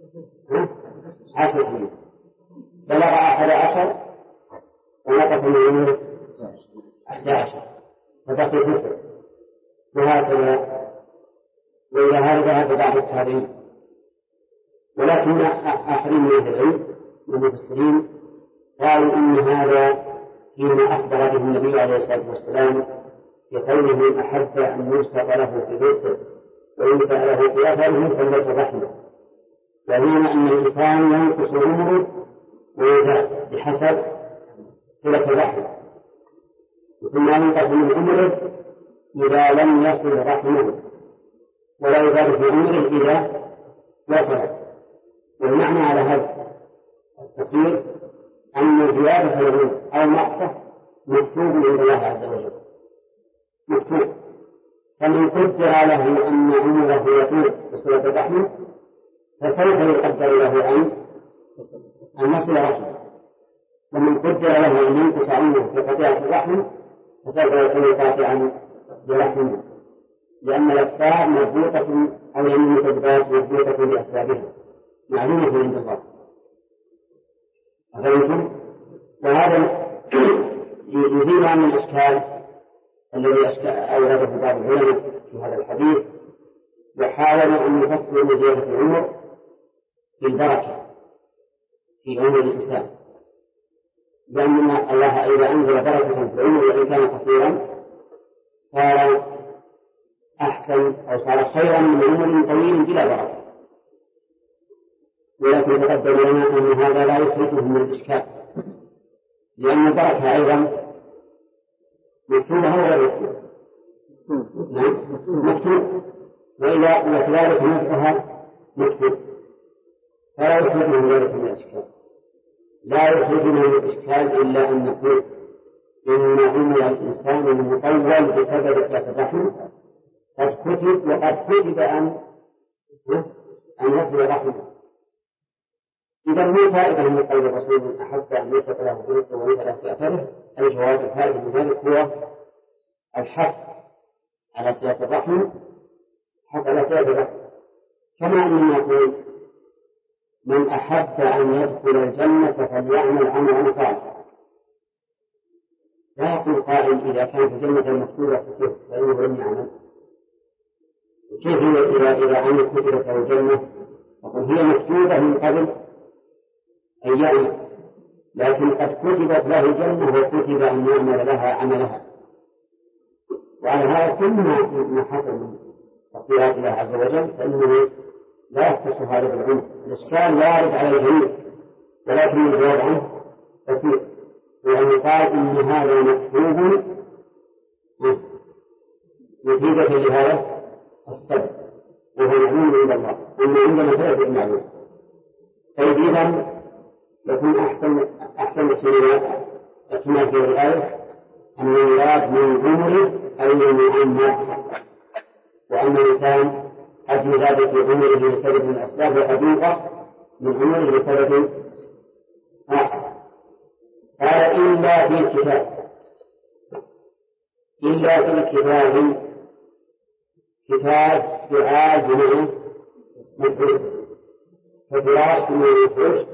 Speaker 1: 10 سنين بلغ 11 ونقص من عمره 11 فبقي 9 وهكذا وإلى هذا ذهب بعض التابعين ولكن آخرين من أهل العلم والمفسرين قالوا إن هذا فيما أخبر به النبي عليه الصلاة والسلام في قوله أحب أن يبسط له في رزقه وإن سأله في أثره فليس رحمه، وهنا أن الإنسان ينقص عمره ويزال بحسب صلة الرحم، ثم ينقص من عمره إذا لم يصل رحمه، ولا يزال في عمره إذا وصل. والمعنى على هذا التفسير أن زيادة العمر أو نقصه مكتوب عند الله عز وجل، مكتوب، فمن قدر له أن عمره يطول بصلة الرحم فسوف يقدر له أن يصل رحمه، ومن قدر له أن ينقص عمره في قطيعة الرحم فسوف يكون قاطعا برحمه، لأن الأسباب مربوطة أو يعني المسببات مربوطة بأسبابها معلومة عند الله. أفهمتم؟ وهذا يزيل عن الإشكال الذي أورده بعض العلماء في هذا الحديث، وحاولوا أن يفسروا زيادة العمر بالبركة في عمر الإنسان، لأن الله إذا أنزل بركة في العمر وإن كان قصيرا صار أحسن أو صار خيرا من عمر طويل بلا بركة. ولكن تقدم لنا أن هذا لا يخرجه من الإشكال، لأن البركة أيضا مكتوبة ولا مكتوبة؟ نعم مكتوب، وكذلك نزعها مكتوب، فلا يخرج من ذلك من الإشكال. لا يخرج من الإشكال إلا أن نقول إن عمر الإنسان المطول بسبب صلة الرحم قد كتب، وقد كتب أن يصل رحمه. إذا ما فائدة من قول الرسول من أحب أن يثبت له في رزقه ويثبت في أثره؟ الجواب الفائدة من ذلك هو الحث على صلة الرحم، حث على صلة الرحم، كما أننا نقول من أحب أن يدخل الجنة فليعمل عملا صالحا. لا يقول قائل إذا كانت الجنة مكتوبة فإنه لم يعمل، كيف إذا عمل كتبت له الجنة؟ يقول هي مكتوبة من قبل أن يعمل، لكن قد كتبت له الجنة وكتب أن يعمل لها عملها. وعلى هذا كل ما حصل من تقديرات الله عز وجل فإنه لا يختص هذا بالعمر. الإشكال لا يرد على الجميع، ولكن الجواب عنه كثير، وأن قال إن هذا مكتوب نتيجة لهذا السبب وهو معلوم عند الله، أما عندنا فليس معلوم. طيب إذا يكون أحسن احتمال في الآية أن يراد من عمره أي من عمره، وأن الإنسان قد يزاد في عمره لسبب من الأسباب وقد ينقص من عمره لسبب آخر. قال إلا في الكتاب، إلا في الكتاب، كتاب دعاء جميع مفروض، فدراس من المفروض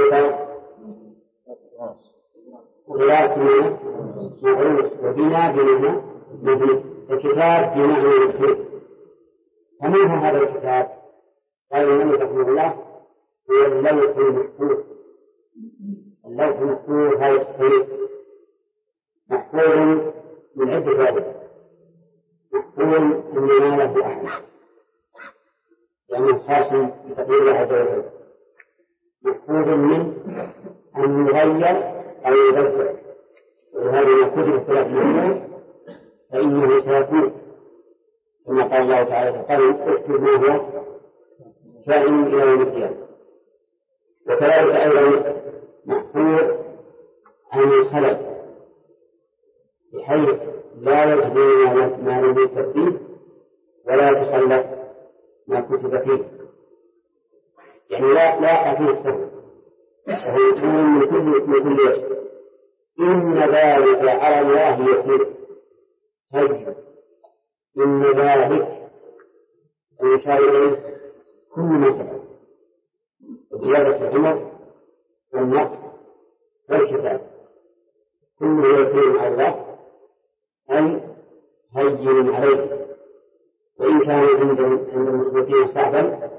Speaker 1: وغلاس من مفروض وبناء بناء مبني، الكتاب بناء المفروض. فما هو هذا الكتاب؟ قال النبي رحمه الله هو اللوح المحفوظ. اللوح المحفوظ هذا السيف محفوظ من عدة وجه، محفوظ أن يناله أحد لأنه خاص بتقدير الله عز وجل، محفوظ من أن يغير أو يبدل، ولهذا ما كتب الثلاث الأمور فإنه سيكون كما قال الله تعالى قال اكتب ما هو كائن إلى يوم القيامة. وكذلك أيضا محفوظ عن الخلل بحيث لا يجري ما لم يكتب فيه ولا يتخلف ما كتب فيه، يعني لا فيه السهل، وهو يكون من كل وجه. إن ذلك على الله يسير. هجر إن ذلك المشار إليه كل مسألة، زيادة العمر والنقص والكتاب كله يسير على الله، أي هين عليه، وإن كان عند المخلوقين صعبا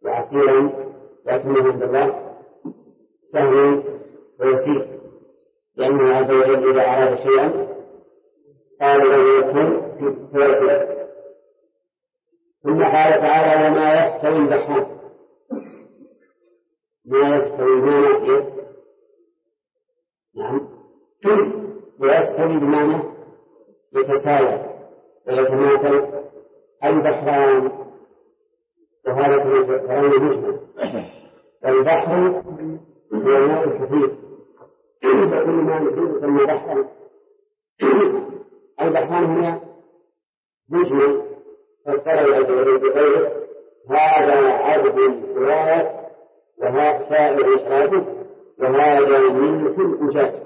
Speaker 1: وعسيرا لكنه عند الله سهل ويسير. لأنه عز وجل إذا أراد شيئا قال له يكون فيكون. ثم قال تعالى وما يستوي البحران، ما يستوي بمعنى نعم ويستوي بمعنى يتساوى ويتماثل البحران، وهذا كلام مجمل. والبحر هو الماء الكثير، فكل ما يكون يسمى بحرا. البحران هنا مجمل فسره الجليل بغيره هذا عذب فرات وهذا سائر إشراته وهذا ملح أجاج.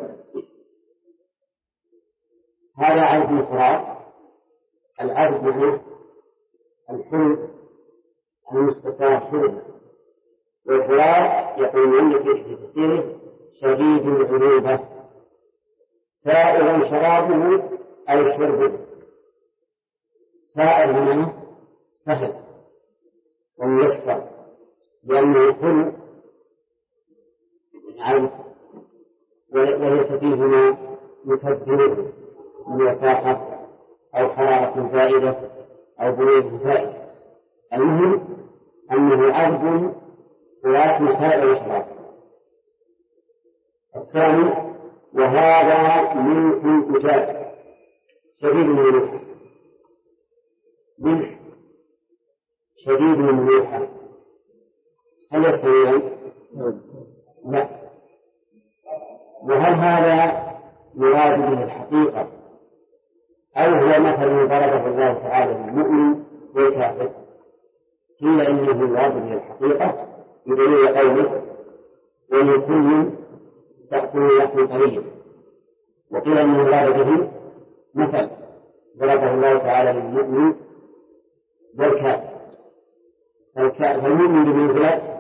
Speaker 1: هذا عذب فرات، العذب معناه الحلم المستساغ حلم، والفرات يقول عندك في تفسيره شديد العذوبة، سائر شرابه أي شربه. سائر معناه سهل وميسر، لأنه يكون عذب وليس فيه ما يكبره من وساخة أو حرارة زائدة أو برود زائد. المهم أنه عذب ولكن سائر الشراب. الثاني وهذا ملح أجاج شديد من الملح، ملح شديد من الملح. هل يستويان؟ لا. وهل هذا مراد به الحقيقة أو هو مثل ضربه الله تعالى للمؤمن والكافر؟ قيل إنه مراد به الحقيقة بدليل قوله ولكل تأكل لحم طريا، وقيل إنه مراد به مثل ضربه الله تعالى للمؤمن والكافر. فالمؤمن بمنزلة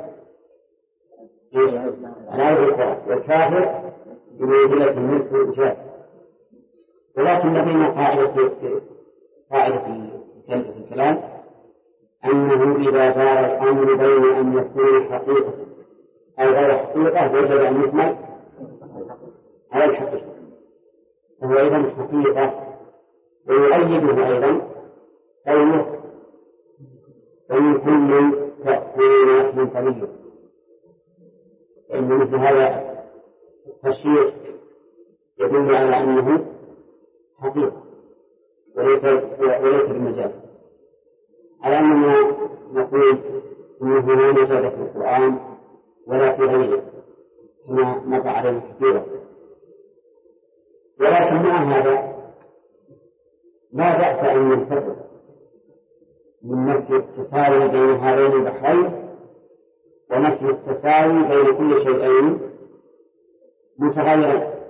Speaker 1: العذب القرآن والكافر بمنزلة الملك والإجاب. ولكن لدينا قاعدة في الكلام أنه إذا دار الأمر بين أن يكون حقيقة أو غير حقيقة وجب أن يكمل على الحقيقة، فهو أيضا حقيقة. ويؤيده أيضا قوله ومن كل تأكلون لحما طريا، لأن مثل هذا التشريع يدل على أنه حقيقة وليس بالمجاز، على أننا نقول إنه لا مجاز في القرآن ولا في غيره كما مر عليه كثيرا. ولكن مع هذا لا بأس أن ننتظر من نفي التساوي بين هذين البحرين ونفي التساوي بين كل شيئين متغيرين.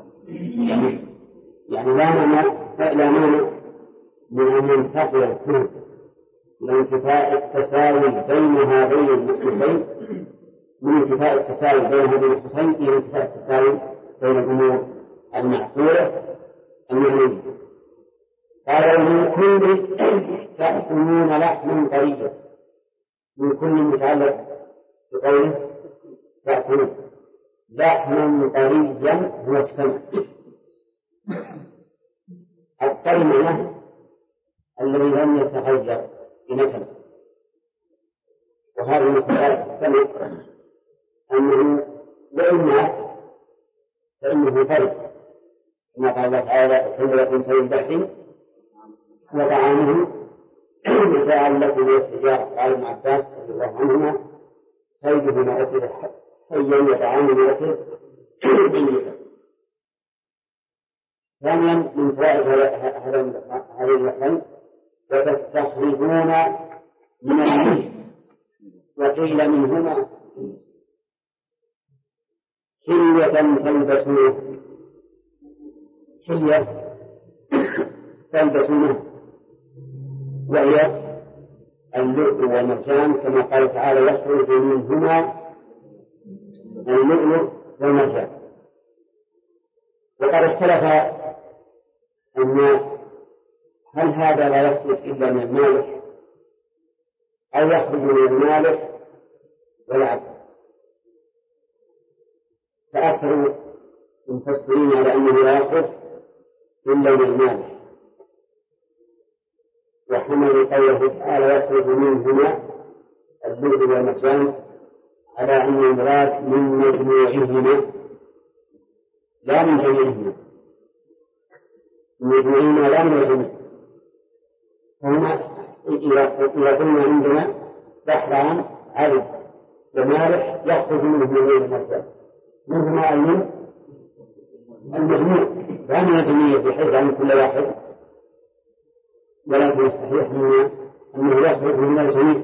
Speaker 1: يعني لا مانع من أن ننتقل الكل لانتفاء التساوي بين هذين النصوصين، من انتفاء التساوي بين هذين النصوصين إلى انتفاء التساوي بين الأمور المعقولة المعنية. قال من كل تأكلون لحما طريا، من كل متعلق بقوله تأكلون لحما طريا هو السمع. الطري معناه الذي لم يتغير بنكهة، وهذا من خصائص السمع أنه وإن مات فإنه طري، كما قال الله تعالى كل لكم في البحر وطعامه متاعا لكم والاستجارة. قال ابن عباس رضي الله عنهما صيده ما أكل حيا وطعامه ما أكل ميتا. ثانيا من فوائد هذين البحرين وتستخرجون من الماء وقيل منهما حلية تلبسونه، حلية تلبسونه وهي اللؤلؤ والمرجان، كما قال تعالى يخرج منهما اللؤلؤ والمرجان. وقد اختلف الناس هل هذا لا يخرج إلا من المالح أو يخرج من المالح والعبد. فأكثر المفسرين على أنه لا يخرج إلا بالمال، وحمل قوله تعالى يخرج منهما اللؤلؤ والمرجان على أن المراد من مجموعهما لا من جميعهما، من مجموعهما لا من الجميع. فهنا إذا قلنا عندنا بحران عرب ومالح يخرج منه اللؤلؤ والمرجان منهما المجموع لا من الجميع بحيث أن كل واحد، ولكن الصحيح أنه يخرج من الجميع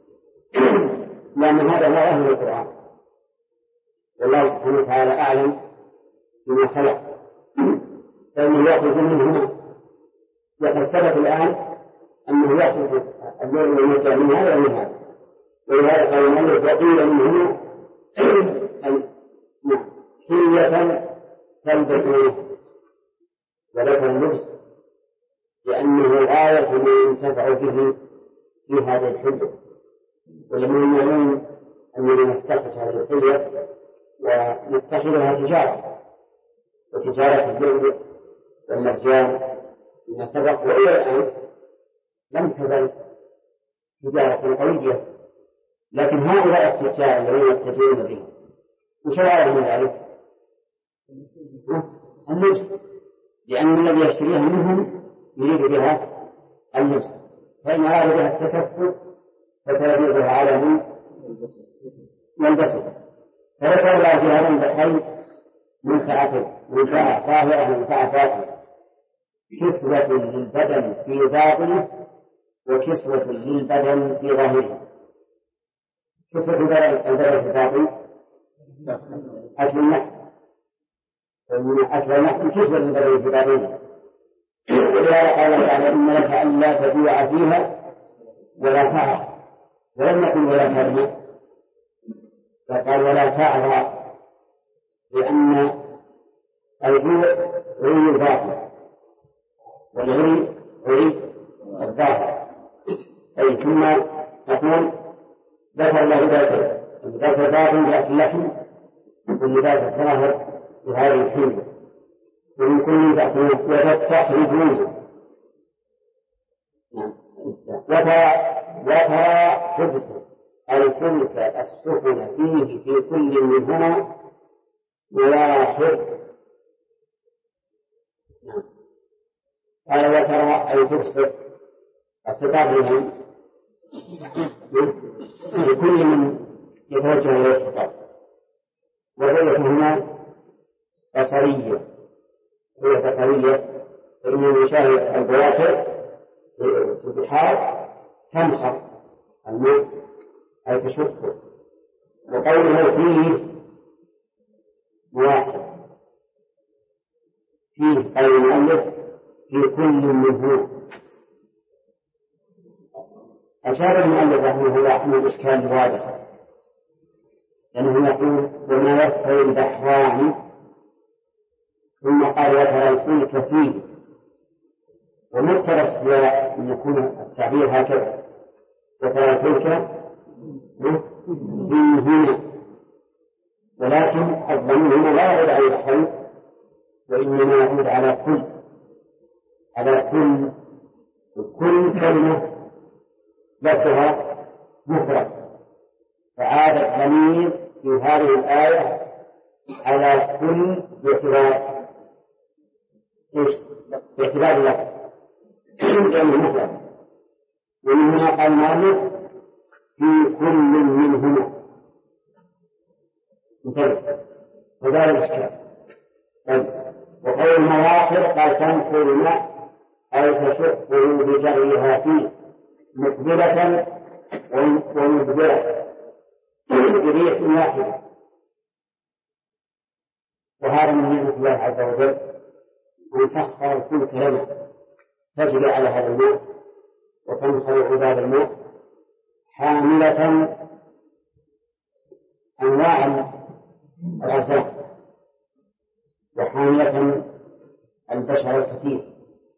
Speaker 1: لأن هذا هو أهل القرآن، والله سبحانه وتعالى أعلم بما خلق، فإنه يخرج منهما. وقد ثبت الآن أنه يخرج اللؤلؤ والمرجان من هذا ومن هذا، ولهذا قال المؤلف وقيل منهما حلية تلبسونه، وذكر اللبس لأنه غاية ما ينتفع به في هذه الحلية. ولمن يعلم أننا نستخرج هذه الحلية ونتخذها تجارة، وتجارة اللؤلؤ والمرجان فيما سبق وإلى الآن لم تزل تجارة قوية، لكن هؤلاء التجار الذين يتجرون به وش رأيهم من ذلك؟ اللبس، لأن الذي يشتريها منهم يريد بها اللبس، فإن أراد بها التكسب فتبيعها على من يلبسه. فذكر الله في هذا البحث منفعة طاهرة منفعة فاتحة، كسوة للبدن في باطنه وكسوة للبدن في ظاهره. كسوة البدن في باطنه أكل اللحم، أكل اللحم كسوة للبدن في باطنه. ولهذا قال تعالى إن لك ألا تجوع فيها ولا تعرى، ولم يكن ولا ترمى، فقال ولا تعرى لأن الجوع عري الباطن والعري عري الظاهر. أي ثم تقول ذكر الله لباسه، اللباس الباطن بأكل اللحم واللباس الظاهر بهذه الحيلة، ومن كل تأكلون وتستخرجون. وترى حبسه الفلك السفن فيه في كل منهما مواخر. قال وترى أي تبصر الخطاب لهم لكل من يتوجه إليه الخطاب، والرؤية هنا بصرية، هي بصرية، فإنه يشاهد البواخر في البحار تنخر الماء أي تشقه. وقوله فيه مواخر، فيه قول المؤلف في كل منهما. أشار المؤلف رحمه الله أن الإشكال واضح، لأنه يقول وما يستوي البحران، ثم قال وترى الفلك فيه، ومقتضى السياق أن يكون التعبير هكذا وترى الفلك فيهما، ولكن الضمير هنا لا يعود على الحل، وإنما يعود على كل كلمة لفظها مفرد، فعاد الضمير في هذه الآية على كل باعتبار اللفظ لأنه مفرد. ومن هنا قال مالك في كل منهما مثل وزال الإشكال. وقول المواخر قال تنقل الماء أي تشقه بجريها فيه مقبلة ومدبرة بريح واحدة. وهذا من نعمة الله عز وجل أن سخر الفلك لنا تجري على هذا الماء وتنخر عباد الماء حاملة أنواع الأرزاق وحاملة البشر الكثير.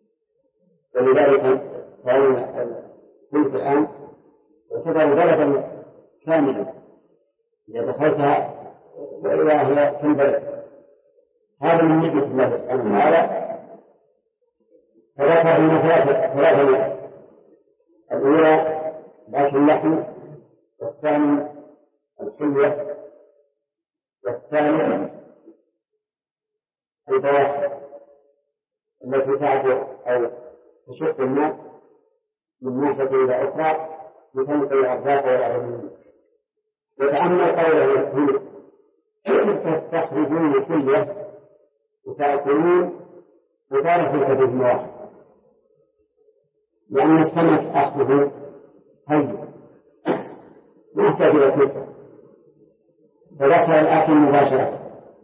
Speaker 1: ولذلك فإن الفلك الآن يعتبر بلدا كاملا إذا دخلتها وإذا هي كالبلد هذا من نعمة الله سبحانه وتعالى. فذكر لنا ثلاثة نعم: الأولى بأكل اللحم، والثاني الحلية، والثالث البواحث التي تعبر أو تشق الناس من ناحية إلى أخرى بخلق الأرزاق والأرض. وتأمل قوله يقول: تستخرجون حلية وتأكلون وتعرفوا كبير واحد، لأن السمك أخذه حي ما يحتاج إلى كفر، فذكر الأكل مباشرة.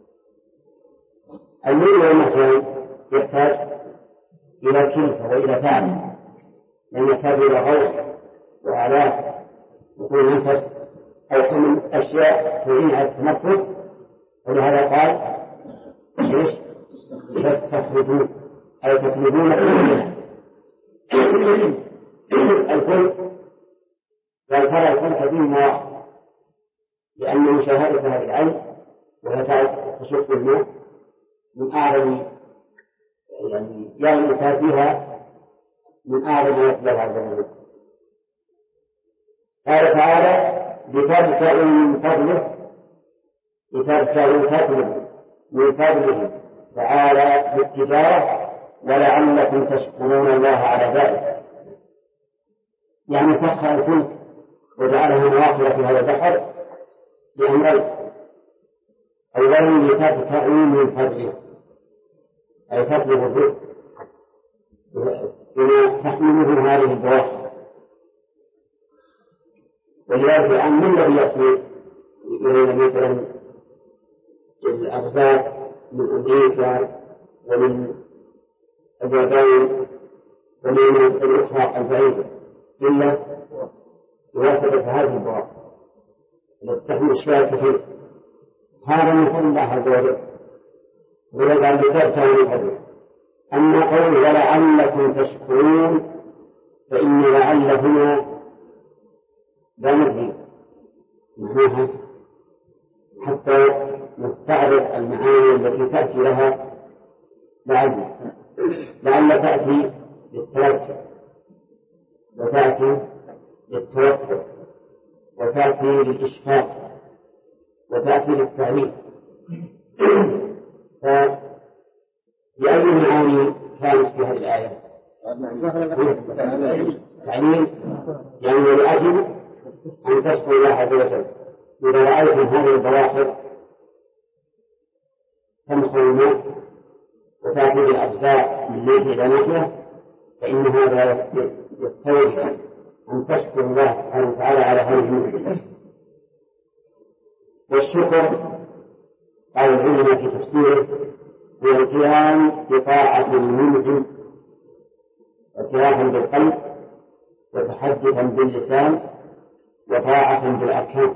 Speaker 1: اللؤلؤ مثلا يحتاج إلى كلفة وإلى تعب، لأن يحتاج إلى غوص وآلاف وطول نفس أو حمل أشياء تعين على التنفس، ولهذا قال: إيش؟ تستخرجون أي تطلبون الكل. والفرع الكل كبير واحد، لأن مشاهدة هذه العين وهي تعرف تشق الماء من أعظم يعني يرى الإنسان فيها من أعظم ما يطلب عز وجل. قال تعالى: لتبتغوا من فضله، لتبتغوا فضله من فضله تعالى بالتجارة ولعلكم تشكرون الله على ذلك. يعني سخر الفلك وجعله مواقع في هذا البحر بأمرين: أولا لتبتغوا من فضله أي تطلب الرزق بما تحمله هذه البواحث. ولذلك الآن من الذي يأتي إلينا مثلا الأرزاق من أمريكا ومن اليابان ومن الأخرى البعيدة إلا بواسطة هذه البواحث التي تحمل أشياء كثيرة؟ هذا من فضل الله عز وجل، ويجعل لتبتغوا من فضله. أما قول ولعلكم تشكرون فإن لعل هنا لا نبني معناها حتى نستعرض المعاني التي تأتي لها. لعل تأتي للتوكل، وتأتي للتوكل، وتأتي للإشفاق، وتأتي للتعليم. فبأي معاني كانت في هذه الآية؟ تعليم، يعني لأجل أن تشكر الله عز وجل. إذا رأيتم هذه البواحث تمخر الماء وتأتي بالأجزاء من ناحية إلى ناحية، فإن هذا يستوجب أن تشكر الله سبحانه وتعالى على هذه النعمة. والشكر قال العلماء في تفسيره هو القيام بطاعة المنعم اعترافا بالقلب وتحدثا باللسان وطاعة بالأركان.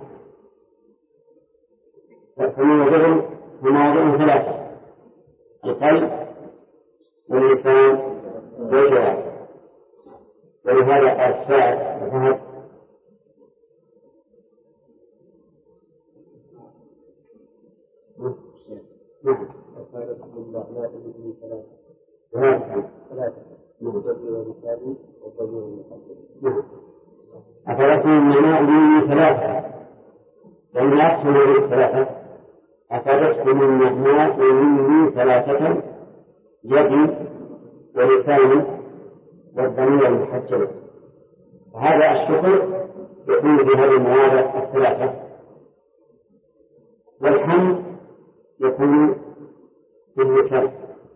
Speaker 1: فمواضعهم ثلاثة: القلب واللسان والجوارح. ولهذا قال الشاعر فهد: نعم أفلكم النعماء من ثلاثة، لأن أكثر من ثلاثة. أفلكم النعماء من ثلاثة: يد ولسان والضمير المحجب. وهذا الشكر يكون في هذه المواضع الثلاثة. والحمد يكون باللسان،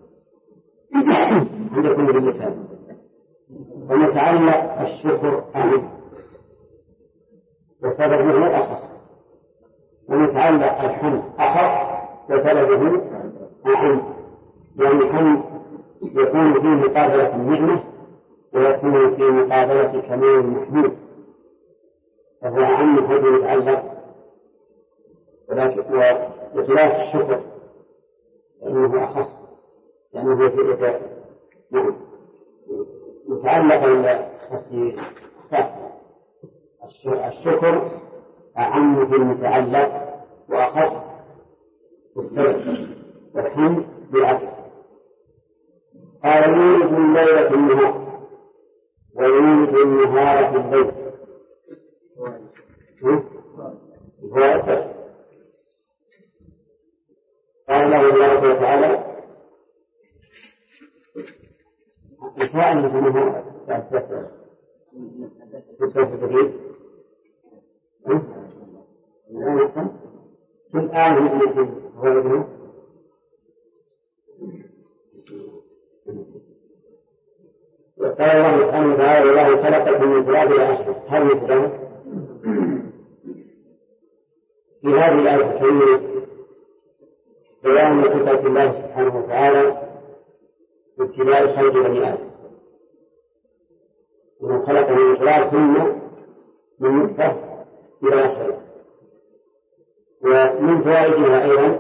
Speaker 1: يكون باللسان. ونتعلق الشكر أعم وسببه أخص، ونتعلق الحمد أخص وسببه أعم. يعني الحمد يكون في مقابلة النعمة ويكون في مقابلة كمال المحمود، فهو أعم حيث يتعلق. وخلاف الشكر فإنه أخص، لأنه في متعلق الشكر أعم في المتعلق وأخص في السبب، والحمد بالعكس. قال يولد الليل في النهار ويولد النهار في الليل. هو أكبر. قال الله تبارك وتعالى الفاعل في النهار في الآن هو وقال الله سبحانه وتعالى الله خلقكم من تراب إلى آخره. هل مثله في هذه الآية الكريمة بيان قدرة الله سبحانه وتعالى في ابتلاء خلق بني آدم، إنه خلق من تراب ثم من نطفة إلى آخره. ومن فوائدها أيضا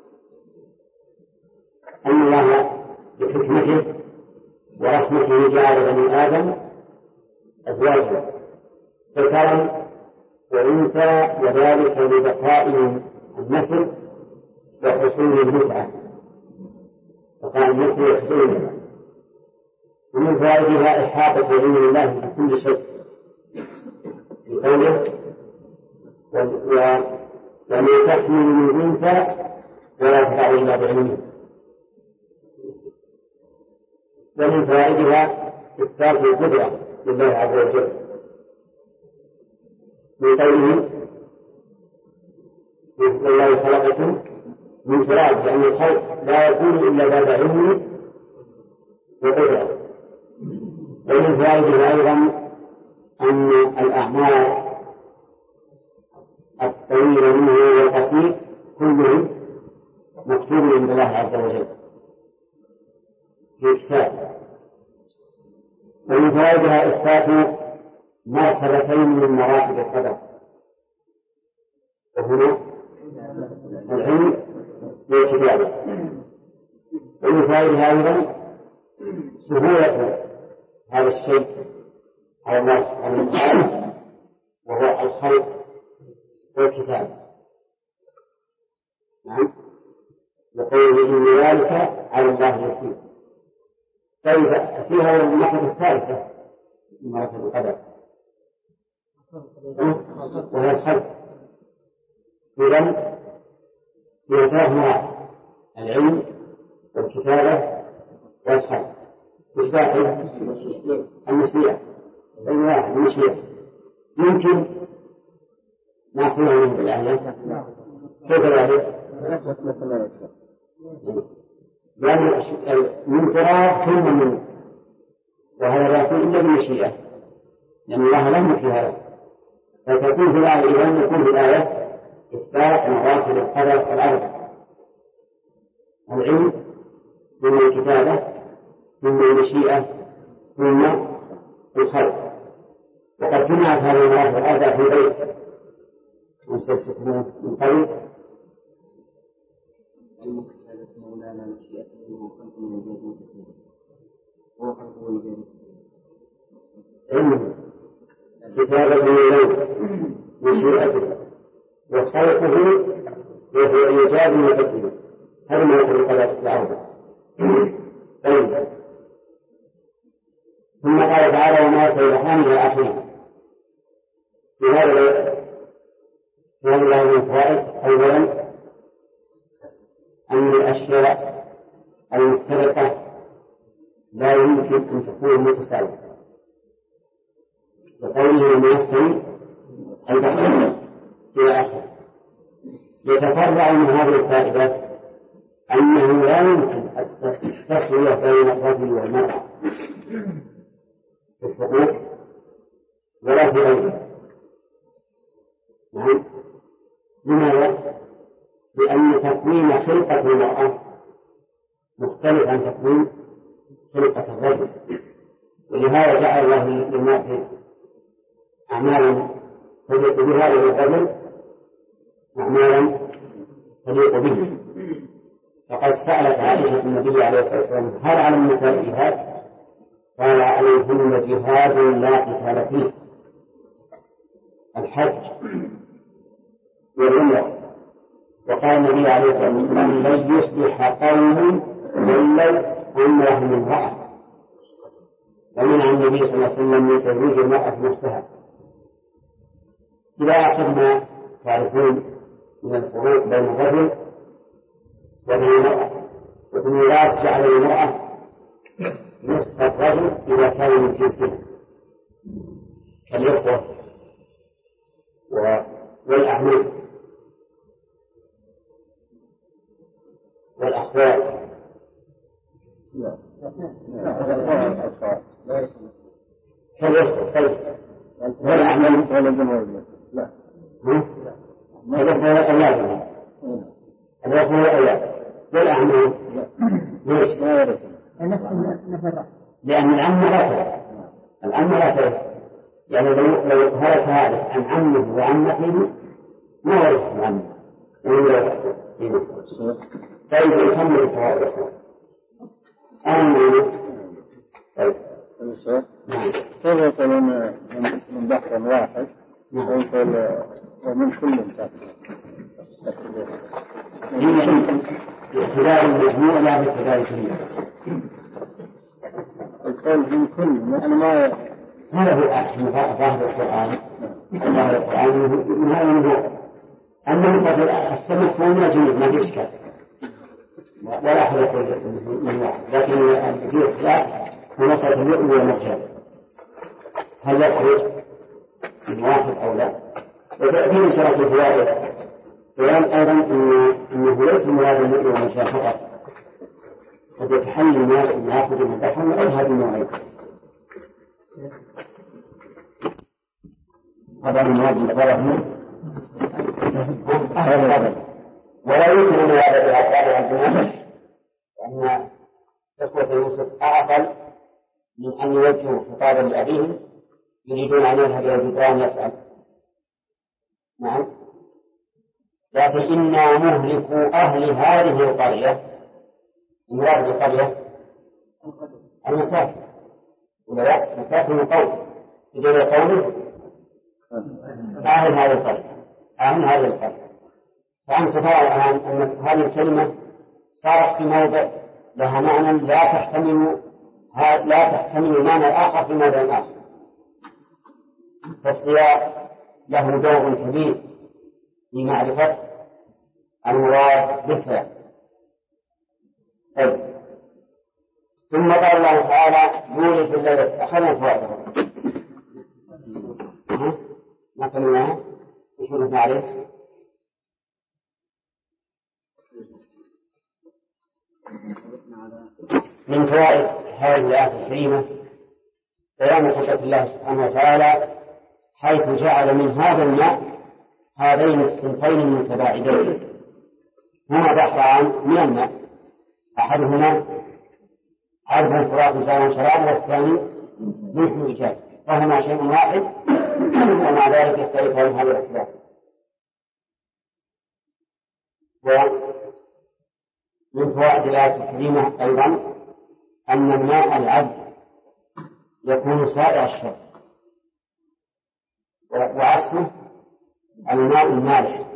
Speaker 1: أن الله بحكمته ورحمته جعل بني آدم أزواجا ذكرا وأنثى، وذلك لبقاء النسل وحصول المتعة، بقاء النسل وحصول المتعة. ومن فوائدها إحاطة علم الله بكل شيء بقوله وما تحمل من أنثى ولا تضع إلا بعلمه. ومن فوائدها إثبات القدرة لله عز وجل من قوله والله خلقكم من تراب، لأن الخلق لا يكون إلا بعد علم وقدرة. ومن فوائدها أيضا أن الأعمال الطويلة منه والقصير كله مكتوب عند الله عز وجل في كتاب. ومن فوائدها إثبات مرتبتين من مراتب القدر، وهنا العلم والكتابة. ومن فوائدها أيضا سهولة هذا الشيء على الله سبحانه وتعالى وهو الخلق والكتابة. نعم. وقوله إن ذلك على الله يسير. طيب فيها المرتبة الثالثة من مراتب القدر وهي الخلق. إذن فيها ثلاث مراتب: العلم والكتابة والخلق. مش واحد المشيئة، أي واحد المشيئة. يمكن نأخذها من الآية كيف ذلك؟ لأن من تراب ثم من، وهذا لا يكون إلا بالمشيئة لأن الله لم في هذا. فتكون في الآية إذن يكون في الآية إثبات مراتب القدر الأربع: العلم ثم الكتابة ثم المشيئة ثم الخلق. وقد جمعت هذه المراتب الأربع في بيت من قبل مولانا مشيئته وخلقه وجهه هو خلقه وجهه علمه كتابة مولانا مشيئته وخلقه وهو إيجاد وتكوين. هذا ما يقول القدر الأربع. ثم قال تعالى وما سيبحان إلى آخره. في هذا الآية من فوائد: أولا أن الأشياء المختلفة لا يمكن أن تكون متساوية، وقوله وما يستوي البحرين إلى آخره. يتفرع من هذه الفائدة أنه لا يمكن التسوية بين الرجل والمرأة في الحقوق ولا في غيره. نعم. لماذا؟ لأن تكوين خلقة المرأة مختلف عن تكوين خلقة الرجل، ولهذا جعل الله للمرأة أعمالا تليق بها وللرجل أعمالا تليق به. فقد سألت عائشة النبي عليه الصلاة والسلام هل على النساء جهاد؟ قال عليهن جهاد لا قتال فيه: الحج والعمرة. وقال النبي عليه الصلاة والسلام لن يصبح قوم يتحلل وإما من امرأة، ومنع النبي صلى الله عليه وسلم من تزويج المرأة نفسها. إلى آخر ما تعرفون من الفروق بين الرجل وبين المرأة. وفي الميراث جعل المرأة نصف الرجل إذا كان من جنسها كالإخوة والأعمام والأخوات. كالإخوة طيب والأعمام لا الإخوة والأولاد والأعمام ليش؟ لأن العم رثه يعني لو هلك هذا عن عمه وعمته ما ورث العم طيب يكمل التوارث طيب
Speaker 2: كيف يقولون من بحر واحد ومن كل
Speaker 1: باعتبار المجموع لا باعتبار الجميع.
Speaker 2: القول من كل يعني ما
Speaker 1: هذا هو أحسن ظاهر القرآن. ظاهر القرآن من هذا الموضوع. أما نصف السمك فهو من الجميع ما في إشكال ولا حدث من واحد، لكن في اختلاف هو نصف اللؤم والمرجان هل يخرج من واحد أو لا. وتأتي شرط الفوائد بيان أيضا أنه ليس مراد اللؤم والمرجان فقط، قد يتحلل الناس أن يأخذوا من البحر وغير هذه النوعين. طبعا المراد بالفرق ولا يمكن أن يعرف الأطفال عندنا لأن إخوة يوسف أعقل من أن يوجهوا خطابا لأبيهم يريدون أن يذهب إلى الجدران يسأل. نعم لكن إنا مهلكوا أهل هذه القرية. المراد بالقرية المساكن ولا لا مساكن القوم بدون قوله أهل هذه القرية هذه القرية. فأنت ترى الآن أن هذه الكلمة صارت في موضع لها معنى لا تحتمل معنى الآخر في موضع آخر. فالسياق له دور كبير في معرفة المراد بالكلام. طيب ثم قال الله تعالى يولد الليل أخذنا فوائده ما كلمناها إيش قلنا عليه من فوائد هذه الآية الكريمة بيان قدرة الله سبحانه وتعالى حيث جعل من هذا الماء هذين الصنفين المتباعدين. هنا بحران من الماء أحدهما عرض فرات سواء شراب والثاني مثل إيجاد فهما شيء واحد ومع ذلك يختلفان هذه الاختلاف. ومن فوائد الآية الكريمة أيضا أن الماء العذب يكون سائر الشرب وعكسه الماء المالح.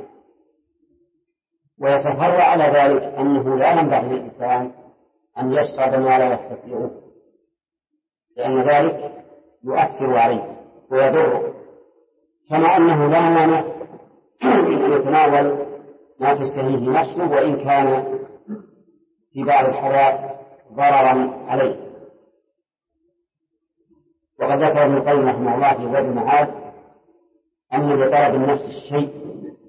Speaker 1: ويتفرع على ذلك أنه لا ينبغي للإنسان أن يشرب ما لا يستطيعه لأن ذلك يؤثر عليه ويضره، كما أنه لا مانع أن يتناول ما تشتهيه نفسه وإن كان في بعض الحالات ضررا عليه. وقد ذكر ابن القيم رحمه الله في زاد المعاد أن لطلب النفس الشيء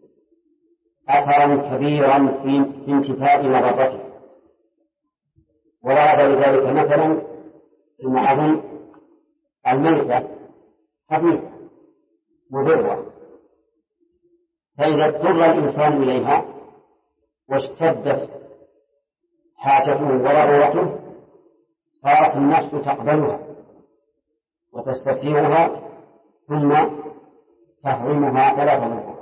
Speaker 1: أثرا كبيرا في انتفاء مضرته، وضرب لذلك مثلا المعادن الميتة خفيفة مضرة، فإذا اضطر الإنسان إليها واشتدت حاجته وضرورته صارت النفس تقبلها وتستسيرها ثم تهضمها فلا تضرها،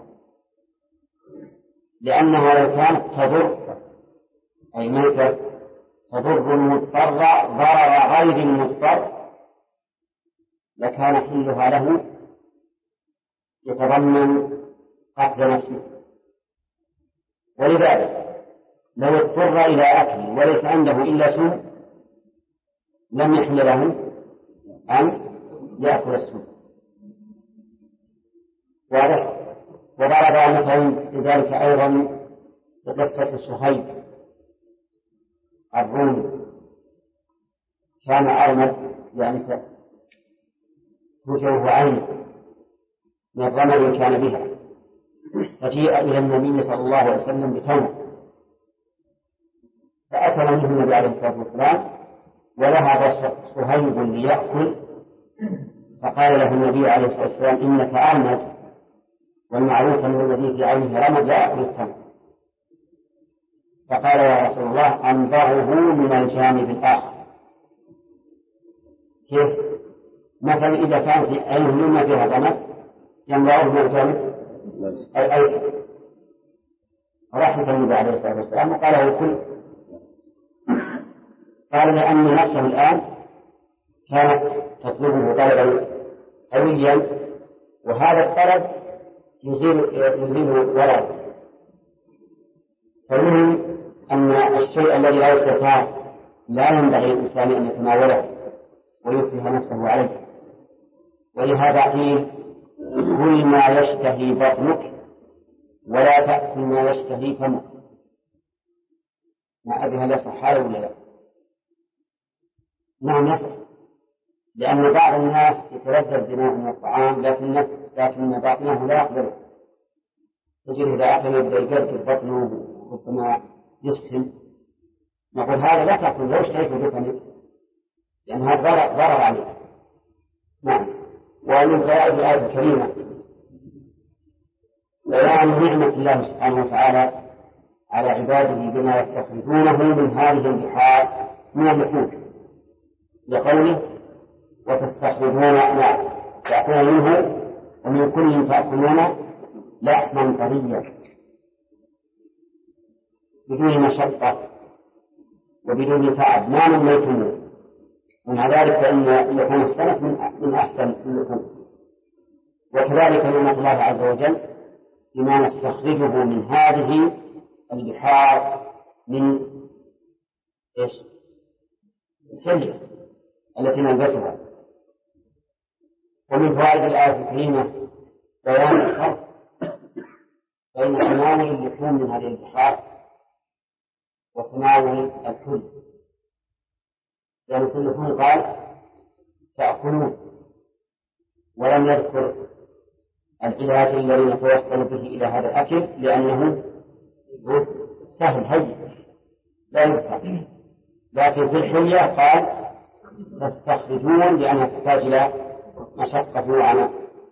Speaker 1: لأنها لو كانت تضر أي ميتة تضر المضطر ضرر غير المضطر لكان حلها له يتضمن قتل نفسه. ولذلك لو اضطر إلى أكل وليس عنده إلا سم لم يحل له أن يأكل السم. واضح؟ وضرب مثلا لذلك أيضا بقصة صهيب الرومي، كان أرمد يعني وجهه عين من الرمل كان بها، فجيء إلى النبي صلى الله عليه وسلم بتمر، فأكل منه النبي عليه الصلاة والسلام وذهب صهيب ليأكل، فقال له النبي عليه الصلاة والسلام إنك أرمد، والمعروف أن الذي في عينه رمد لا يأكل التمر. فقال يا رسول الله أنظره من الجانب الآخر. كيف؟ مثلا إذا كانت عينه مما فيها رمد ينظره من الجانب الأيسر، رحمة النبي عليه الصلاة والسلام وقال له كل. قال لأن نفسه الآن كانت تطلبه طلبا قويا، وهذا الطلب يزيل ورد. فالمهم أن الشيء الذي لا يستطاع لا ينبغي الإنسان أن يتناوله ويكره نفسه عليه. ولهذا قيل كل ما يشتهي بطنك ولا تأكل ما يشتهي فمك. ما أدري هل يصح هذا ولا لا؟ نعم يصح، لأن بعض الناس يتلذذ بنوع من الطعام لكن بطنه لا يقبله، تجد إذا أكل يبدأ يقرقر بطنه ربما يسخن، نقول هذا لا تأكل لو اشتهيت بطنك، لأن هذا ضرر عليه. نعم. ومن فوائد الآية الكريمة بيان نعمة الله سبحانه وتعالى على عباده بما يستخرجونه من هذه البحار من اللحوم، لقوله وتستخرجون تأكلون منه ومن كل تأكلون لحما طريا بدون مشقة وبدون تعب ما نميتموه، ومع ذلك فإن لحوم السمك من أحسن اللحوم. وكذلك نعمة الله عز وجل بما نستخرجه من هذه البحار من الحلية التي نلبسها. ومن فوائد الآية الكريمة بيان الفرق بين تناول اللحوم من هذه البحار وتناول الحل، لأن كل اللحوم قال تأكلون ولم يذكر العلاج الذي نتوصل به إلى هذا الأكل لأنه سهل هين لا يذكر، لكن في الحلية قال تستخرجون لأنها تحتاج إلى مشقة وعناء.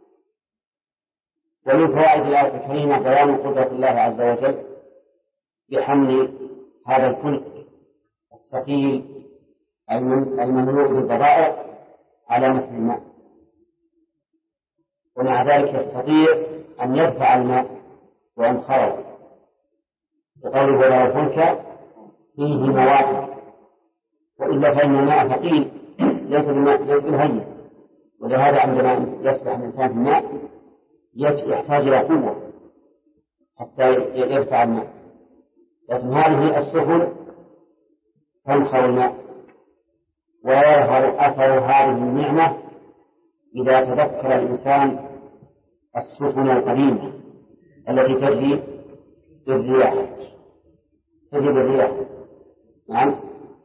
Speaker 1: ومن فوائد الآية الكريمة بيان قدرة الله عز وجل بحمل هذا الفلك الثقيل المملوء بالبضائع على مثل الماء، ومع ذلك يستطيع أن يدفع الماء وأن خرج، وقوله ولا الفلك فيه مواقف، وإلا فإن الماء ثقيل ليس بالهين، ولهذا عندما يسبح الإنسان في الماء يحتاج إلى قوة حتى يدفع الماء، لكن هذه السفن تنخر الماء، ويظهر أثر هذه النعمة إذا تذكر الإنسان السفن القديمة التي تجري بالرياح. نعم.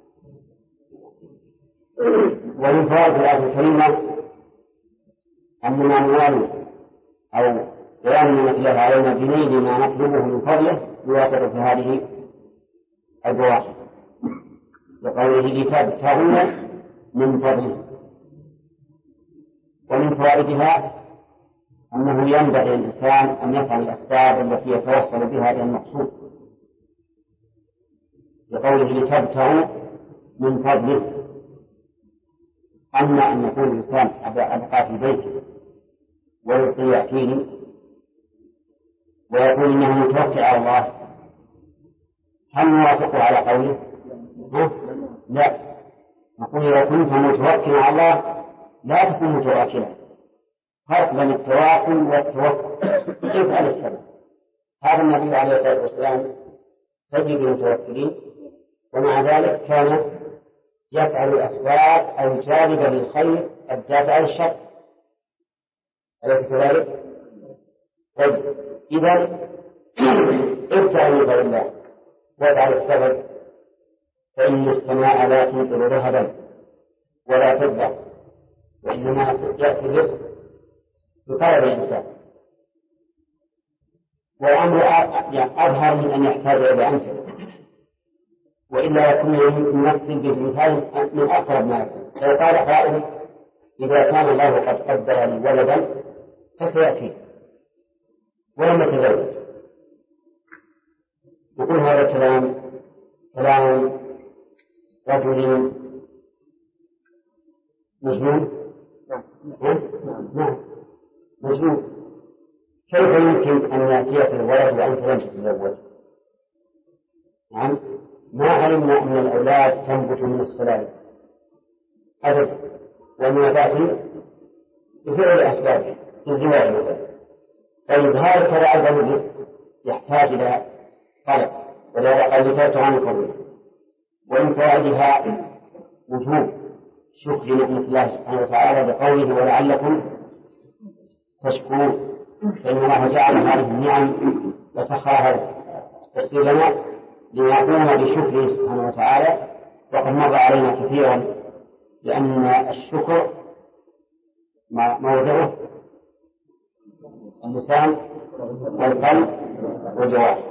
Speaker 1: ومن فوائد الآية الكريمة أننا ننال أو بيان نعمة الله علينا بنيل ما نطلبه من فضله بواسطة هذه البواحث، لقوله لتبتغوا من فضله. ومن فوائدها أنه ينبغي الإنسان أن يفعل الأسباب التي يتوصل بها إلى المقصود، لقوله لتبتغوا من فضله. أما أن يكون الإنسان أبقى في بيته ويلقي يأتيني ويقول إنه متوكل على الله، هل نوافقه على قوله؟ لا، نقول إذا كنت متوكلا على الله لا تكون متواكلا. فرق بين التواكل والتوكل. افعل السبب. هذا النبي عليه الصلاة والسلام سيد المتوكلين، ومع ذلك كان يفعل الأسباب الجالبة للخير الدافعة للشر، أليس كذلك؟ طيب إذا ابتع من غير الله وافعل السبب، فإن السماء لا تمطر ذهبا ولا فضة، وإنما يأتي الرزق بطلب الإنسان، والأمر أظهر من أن يحتاج إلى أمثلة، وإلا يكون يمثل بمثال من أقرب ما يكون. لو قال قائل إذا كان الله قد قدر لي ولدا فسيأتي ولم يتزوج، يقول هذا كلام رجل مجنون. نعم مجنون. كيف يمكن أن يأتيك الولد وأنت لم تتزوج؟ نعم، ما علمنا أن الأولاد تنبت من السلالم أبدا، وأنها تأتي بفعل أسباب الزواج مثلا. طيب هذا كذا أيضا الرزق يحتاج إلى طلب، ولهذا قد ذكرت عن قبل. ومن فوائدها وجوب شكر نعمة الله سبحانه وتعالى بقوله ولعلكم تشكرون، فإن الله جعل هذه النعم وسخرها تسخير لنا لنقوم بشكره سبحانه وتعالى. وقد مر علينا كثيرا لأن الشكر موضعه اللسان والقلب والجوارح.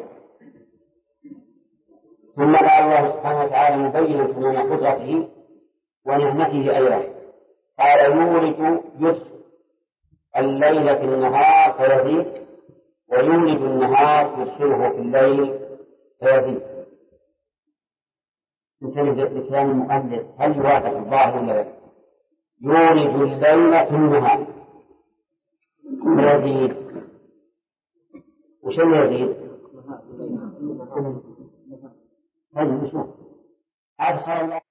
Speaker 1: ثم قال الله سبحانه وتعالى مبينا تمام قدرته ونعمته أيضا، قال يدخل الليل في النهار فيزيد، ويولد النهار يدخله في الليل فيزيد. انتبه لكلام المؤلف، هل يوافق الظاهر ولا لا؟ يولد الليل في النهار فيزيد، وش يزيد؟ هذا نشوف أدخل الله